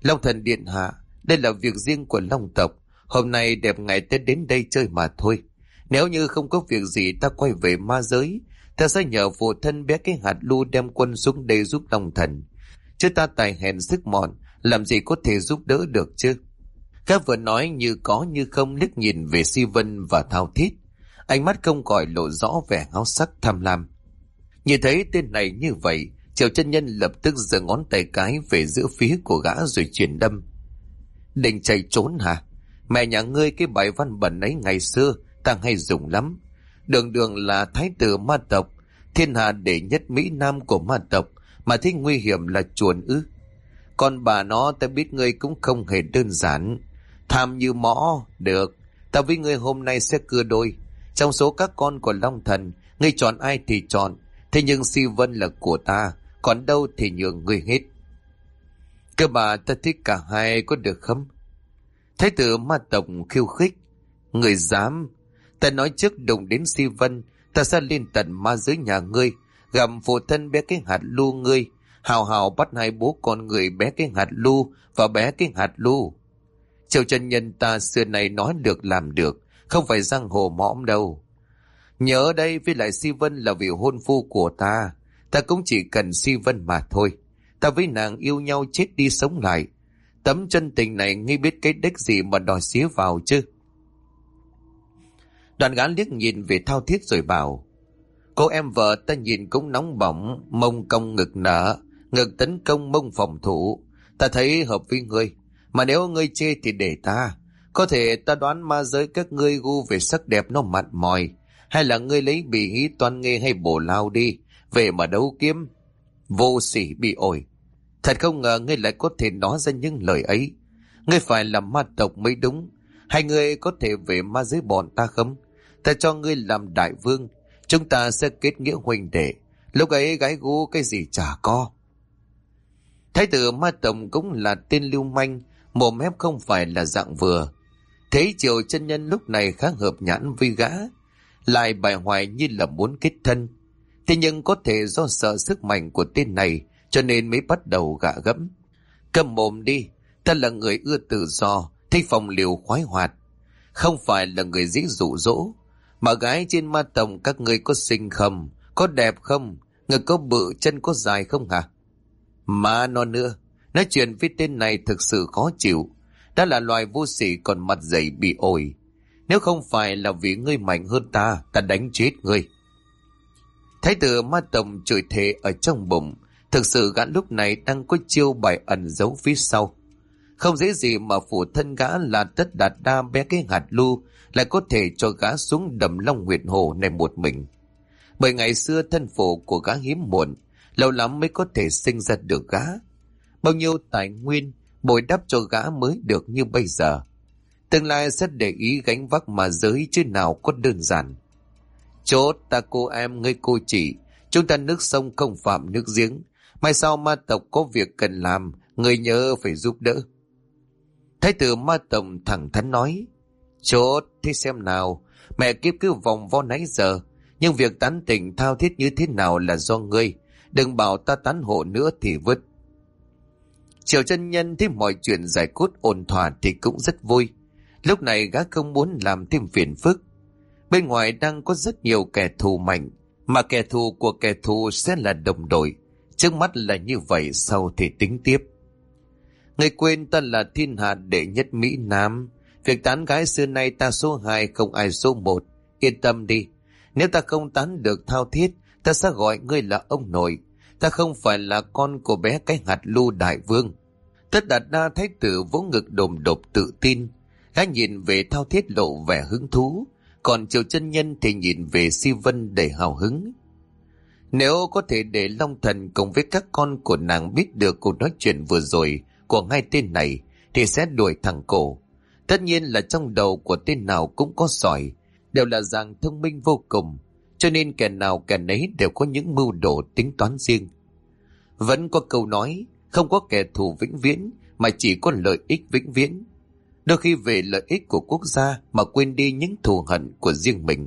Long thần điện hạ, đây là việc riêng của Long tộc. Hôm nay đẹp ngày ta đến đây chơi mà thôi. Nếu như không có việc gì ta quay về ma giới, ta sẽ nhờ phụ thân bé cái hạt lu đem quân xuống đây giúp Long thần. Chứ ta tài hèn sức mọn, làm gì có thể giúp đỡ được chứ? Các vừa nói như có như không liếc nhìn về Si Vân và Thao Thiết. Ánh mắt không khỏi lộ rõ vẻ háo sắc tham lam. Nhìn thấy tên này như vậy, Triệu chân nhân lập tức giơ ngón tay cái về giữa phía của gã rồi chuyển đâm. Định chạy trốn hả? Mẹ nhà ngươi cái bài văn bẩn ấy ngày xưa ta hay dùng lắm. Đường đường là thái tử ma tộc, thiên hạ đệ nhất Mỹ Nam của ma tộc, mà thấy nguy hiểm là chuồn ư? Còn bà nó ta biết ngươi cũng không hề đơn giản. Tham như mõ, được, ta với ngươi hôm nay sẽ cưa đôi. Trong số các con của Long thần, ngươi chọn ai thì chọn. Thế nhưng Si Vân là của ta, còn đâu thì nhường ngươi hết. Cơ bà ta thích cả hai có được không? Thái tử ma tộc khiêu khích. Người dám? Ta nói trước đụng đến Si Vân, ta sẽ lên tận ma giới nhà ngươi, gặp phụ thân bé cái hạt lu ngươi, hào hào bắt hai bố con người bé cái hạt lu và bé cái hạt lu. Triệu chân nhân ta xưa này nói được làm được, không phải giang hồ mõm đâu. Nhớ đây, với lại Si Vân là vị hôn phu của ta, ta cũng chỉ cần Si Vân mà thôi. Ta với nàng yêu nhau chết đi sống lại. Tấm chân tình này ngươi biết cái đếch gì mà đòi xía vào chứ? Đoàn gã liếc nhìn về Thao Thiết rồi bảo: cô em vợ ta nhìn cũng nóng bỏng, mông cong ngực nở, ngực tấn công mông phòng thủ. Ta thấy hợp với ngươi, mà nếu ngươi chê thì để ta. Có thể ta đoán ma giới các ngươi gu về sắc đẹp nó mặn mòi, hay là ngươi lấy bỉ hí toan nghê hay bổ lao đi, về mà đấu kiếm. Vô sỉ bị ổi. Thật không ngờ ngươi lại có thể nói ra những lời ấy. Ngươi phải là ma tộc mới đúng. Hay ngươi có thể về ma giới bọn ta không? Ta cho ngươi làm đại vương, chúng ta sẽ kết nghĩa huynh đệ. Lúc ấy gái gu cái gì chả có. Thái tử ma tộc cũng là tên lưu manh, mồm mép không phải là dạng vừa. Thế Triệu chân nhân lúc này khá hợp nhãn với gã, lại bài hoài như là muốn kết thân. Thế nhưng có thể do sợ sức mạnh của tên này, cho nên mới bắt đầu gạ gẫm. Câm mồm đi, ta là người ưa tự do, thích phòng liều khoái hoạt, không phải là người dễ dụ dỗ. Mà gái trên ma tộc các ngươi có xinh không, có đẹp không, ngực có bự, chân có dài không hả? Mà nó nữa, nói chuyện với tên này thực sự khó chịu. Đã là loài vô sỉ còn mặt dày bị ổi. Nếu không phải là vì ngươi mạnh hơn ta, ta đánh chết ngươi. Thái tử ma tộc chửi thề ở trong bụng. Thực sự gã lúc này đang có chiêu bài ẩn giấu phía sau. Không dễ gì mà phụ thân gã là Tất Đạt Đa bé cái hạt lu lại có thể cho gã xuống đầm Long Huyệt Hồ này một mình. Bởi ngày xưa thân phụ của gã hiếm muộn, lâu lắm mới có thể sinh ra được gã. Bao nhiêu tài nguyên bồi đắp cho gã mới được như bây giờ. Tương lai sẽ để ý gánh vác mà giới chứ nào có đơn giản. Chốt ta cô em ngươi cô chị, chúng ta nước sông không phạm nước giếng. Mai sau ma tộc có việc cần làm, người nhớ phải giúp đỡ. Thái tử ma tộc thẳng thắn nói: chốt, thế xem nào, mẹ kiếp cứ vòng vo nãy giờ, nhưng việc tán tỉnh Thao Thiết như thế nào là do ngươi, đừng bảo ta tán hộ nữa thì vứt. Triệu chân nhân thấy mọi chuyện giải quyết ổn thỏa thì cũng rất vui. Lúc này gã không muốn làm thêm phiền phức. Bên ngoài đang có rất nhiều kẻ thù mạnh, mà kẻ thù của kẻ thù sẽ là đồng đội. Trước mắt là như vậy, sau thì tính tiếp. Người quên ta là thiên hạ đệ nhất Mỹ Nam. Việc tán gái xưa nay ta số hai, không ai số một. Yên tâm đi, nếu ta không tán được Thao Thiết, ta sẽ gọi ngươi là ông nội. Ta không phải là con của bé cái hạt lu đại vương. Tất Đạt Đa thái tử vỗ ngực đồm đột tự tin. Gã nhìn về Thao Thiết lộ vẻ hứng thú, còn Triệu chân nhân thì nhìn về Si Vân đầy hào hứng. Nếu có thể để Long thần cùng với các con của nàng biết được cuộc nói chuyện vừa rồi của hai tên này, thì sẽ đuổi thẳng cổ. Tất nhiên là trong đầu của tên nào cũng có sỏi, đều là dạng thông minh vô cùng, cho nên kẻ nào kẻ nấy đều có những mưu đồ tính toán riêng. Vẫn có câu nói, không có kẻ thù vĩnh viễn, mà chỉ có lợi ích vĩnh viễn. Đôi khi về lợi ích của quốc gia mà quên đi những thù hận của riêng mình.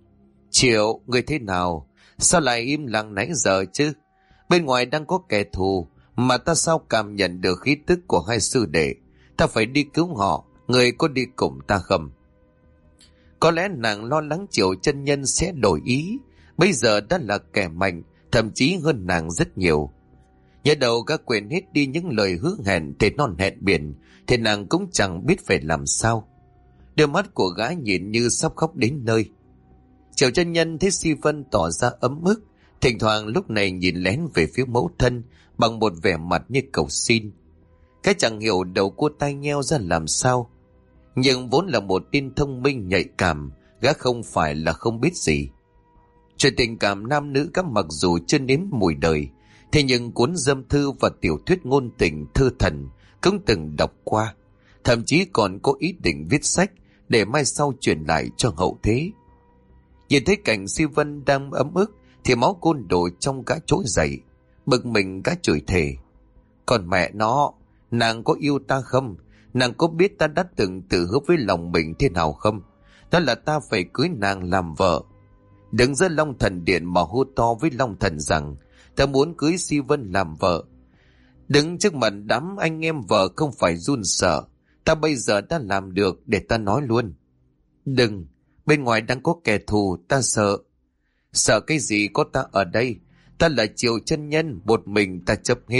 Triệu, người thế nào? Sao lại im lặng nãy giờ chứ? Bên ngoài đang có kẻ thù, Mà ta sao cảm nhận được khí tức của hai sư đệ? Ta phải đi cứu họ. Người có đi cùng ta không? Có lẽ nàng lo lắng Triệu chân nhân sẽ đổi ý. Bây giờ đã là kẻ mạnh, thậm chí hơn nàng rất nhiều. Nhớ đầu gã quên hết đi những lời hứa hẹn thề non hẹn biển, thì nàng cũng chẳng biết phải làm sao. Đôi mắt của gã nhìn như sắp khóc đến nơi. Triệu chân nhân thấy Si Vân tỏ ra ấm ức, thỉnh thoảng lúc này nhìn lén về phía mẫu thân bằng một vẻ mặt như cầu xin. Cái chẳng hiểu đầu cô tai nheo ra làm sao. Nhưng vốn là một tin thông minh nhạy cảm, gã không phải là không biết gì. Chuyện tình cảm nam nữ các mặc dù chưa nếm mùi đời, thế nhưng cuốn dâm thư và tiểu thuyết ngôn tình thư thần cũng từng đọc qua, thậm chí còn có ý định viết sách để mai sau truyền lại cho hậu thế. Nhìn thấy cảnh Si Vân đang ấm ức thì máu côn đồ trong gã trỗi dậy, bực mình gã chửi thề: Còn mẹ nó, nàng có yêu ta không? Nàng có biết ta đã từng tự hứa với lòng mình thế nào không? Đó là ta phải cưới nàng làm vợ. Đừng ra Long Thần Điện mà hô to với Long Thần rằng ta muốn cưới Si Vân làm vợ. Đứng trước mặt đám anh em vợ không phải run sợ. Ta bây giờ đã làm được, để ta nói luôn. Đừng, bên ngoài đang có kẻ thù, ta sợ. Sợ cái gì, có ta ở đây. Ta là Triệu chân nhân, một mình ta chấp hết.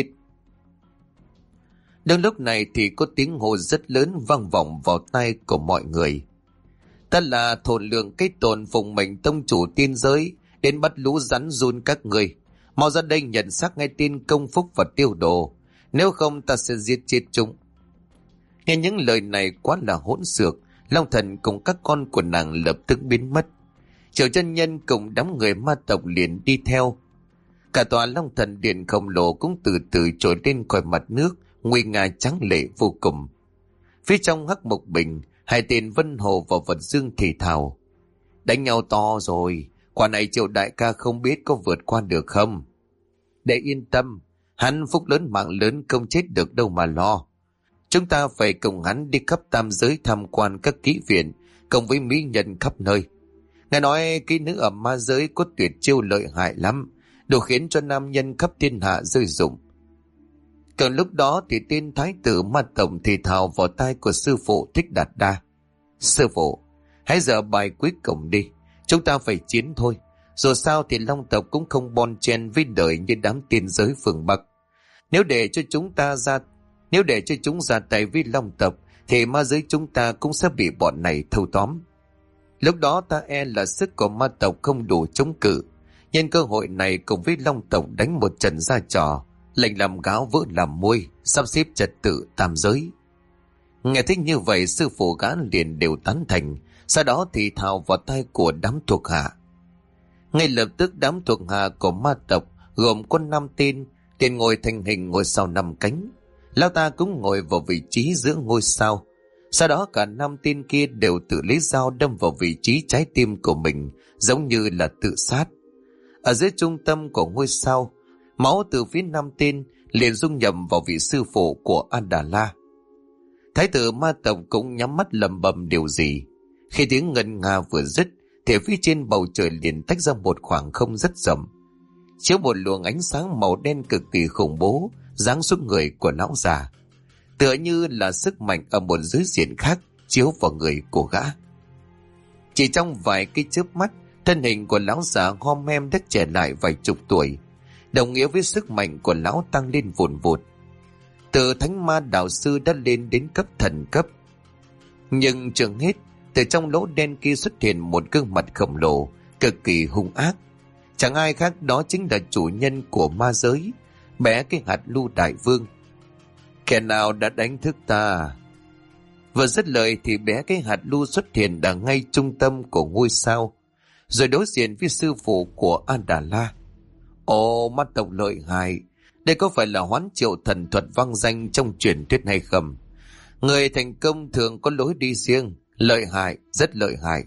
Đến lúc này thì có tiếng hô rất lớn vang vọng vào tai của mọi người. Ta là Thổn Lượng Cây Tồn, phụng mệnh tông chủ tiên giới, đến bắt lũ rắn run các người. Mau ra đây nhận xác ngay tin Công Phúc và Tiêu Đồ, nếu không ta sẽ giết chết chúng. Nghe những lời này quá là hỗn xược, Long Thần cùng các con của nàng lập tức biến mất. Triệu chân nhân cùng đám người ma tộc liền đi theo. Cả tòa Long Thần Điện khổng lồ cũng từ từ trồi lên khỏi mặt nước, nguy nga trắng lệ vô cùng. Phía trong hắc mộc bình, hai tên Vân Hồ và Vật Dương thì thào: Đánh nhau to rồi, quả này Triệu đại ca không biết có vượt qua được không? Để yên tâm, hắn phúc lớn mạng lớn, không chết được đâu mà lo. Chúng ta phải cùng hắn đi khắp tam giới tham quan các kỹ viện, cùng với mỹ nhân khắp nơi. Nghe nói kỹ nữ ở ma giới có tuyệt chiêu lợi hại lắm, đủ khiến cho nam nhân khắp thiên hạ rơi rụng. Còn lúc đó thì tên thái tử ma tổng thì thào vào tai của sư phụ Thích Đạt Đa: Sư phụ, hãy dở bài cuối cùng đi, chúng ta phải chiến thôi. Dù sao thì Long tộc cũng không bon chen với đời như đám tiên giới phương Bắc. Nếu để cho chúng ta ra Nếu để cho chúng ra tay với Long tộc, thì ma giới chúng ta cũng sẽ bị bọn này thâu tóm. Lúc đó ta e là sức của ma tộc không đủ chống cự. Nhân cơ hội này cùng với Long tộc đánh một trận ra trò, lệnh làm gáo vỡ làm môi, sắp xếp trật tự tam giới. Nghe thích như vậy, sư phụ gã liền đều tán thành, sau đó thì thào vào tai của đám thuộc hạ. Ngay lập tức đám thuộc hạ của ma tộc gồm có năm tên liền ngồi thành hình ngồi sau năm cánh. Lão ta cũng ngồi vào vị trí giữa ngôi sao. Sau đó cả năm tên kia đều tự lấy dao đâm vào vị trí trái tim của mình, giống như là tự sát. Ở dưới trung tâm của ngôi sao, máu từ phía năm tên liền dung nhập vào vị sư phụ của An Đà La. Thái tử ma tộc cũng nhắm mắt lẩm bẩm điều gì. Khi tiếng ngân nga vừa dứt, thì phía trên bầu trời liền tách ra một khoảng không rất rộng, chiếu một luồng ánh sáng màu đen cực kỳ khủng bố giáng xuống người của lão già, tựa như là sức mạnh ở một giới diện khác chiếu vào người của gã. Chỉ trong vài cái chớp mắt, thân hình của lão già hom hem đã trẻ lại vài chục tuổi, đồng nghĩa với sức mạnh của lão tăng lên vùn vụt. Từ thánh ma đạo sư đã lên đến cấp thần cấp. Nhưng trường hết, từ trong lỗ đen kia xuất hiện một gương mặt khổng lồ, cực kỳ hung ác. Chẳng ai khác đó chính là chủ nhân của ma giới, bé cái hạt lưu đại vương. Kẻ nào đã đánh thức ta? Vừa dứt lời thì bé cái hạt lưu xuất hiện ở ngay trung tâm của ngôi sao, rồi đối diện với sư phụ của An Đà La. Ồ, ma tộc lợi hại, đây có phải là Hoán Triệu thần thuật vang danh trong truyền thuyết hay không? Người thành công thường có lối đi riêng, lợi hại, rất lợi hại.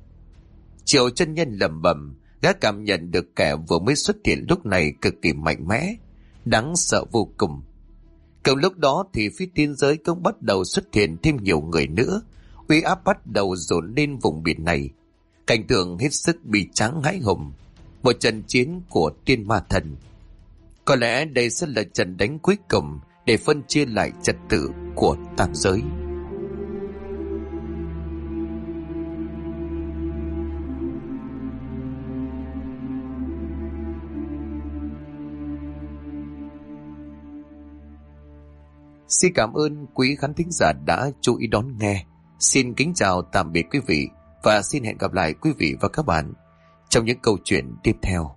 Triệu chân nhân lẩm bẩm, gã cảm nhận được kẻ vừa mới xuất hiện lúc này cực kỳ mạnh mẽ, đáng sợ vô cùng. Cùng lúc đó thì phía tiên giới cũng bắt đầu xuất hiện thêm nhiều người nữa, uy áp bắt đầu dồn lên vùng biển này. Cảnh tượng hết sức bi tráng hãi hùng, một trận chiến của tiên ma thần. Có lẽ đây sẽ là trận đánh cuối cùng để phân chia lại trật tự của tam giới. Xin cảm ơn quý khán thính giả đã chú ý đón nghe. Xin kính chào tạm biệt quý vị và xin hẹn gặp lại quý vị và các bạn trong những câu chuyện tiếp theo.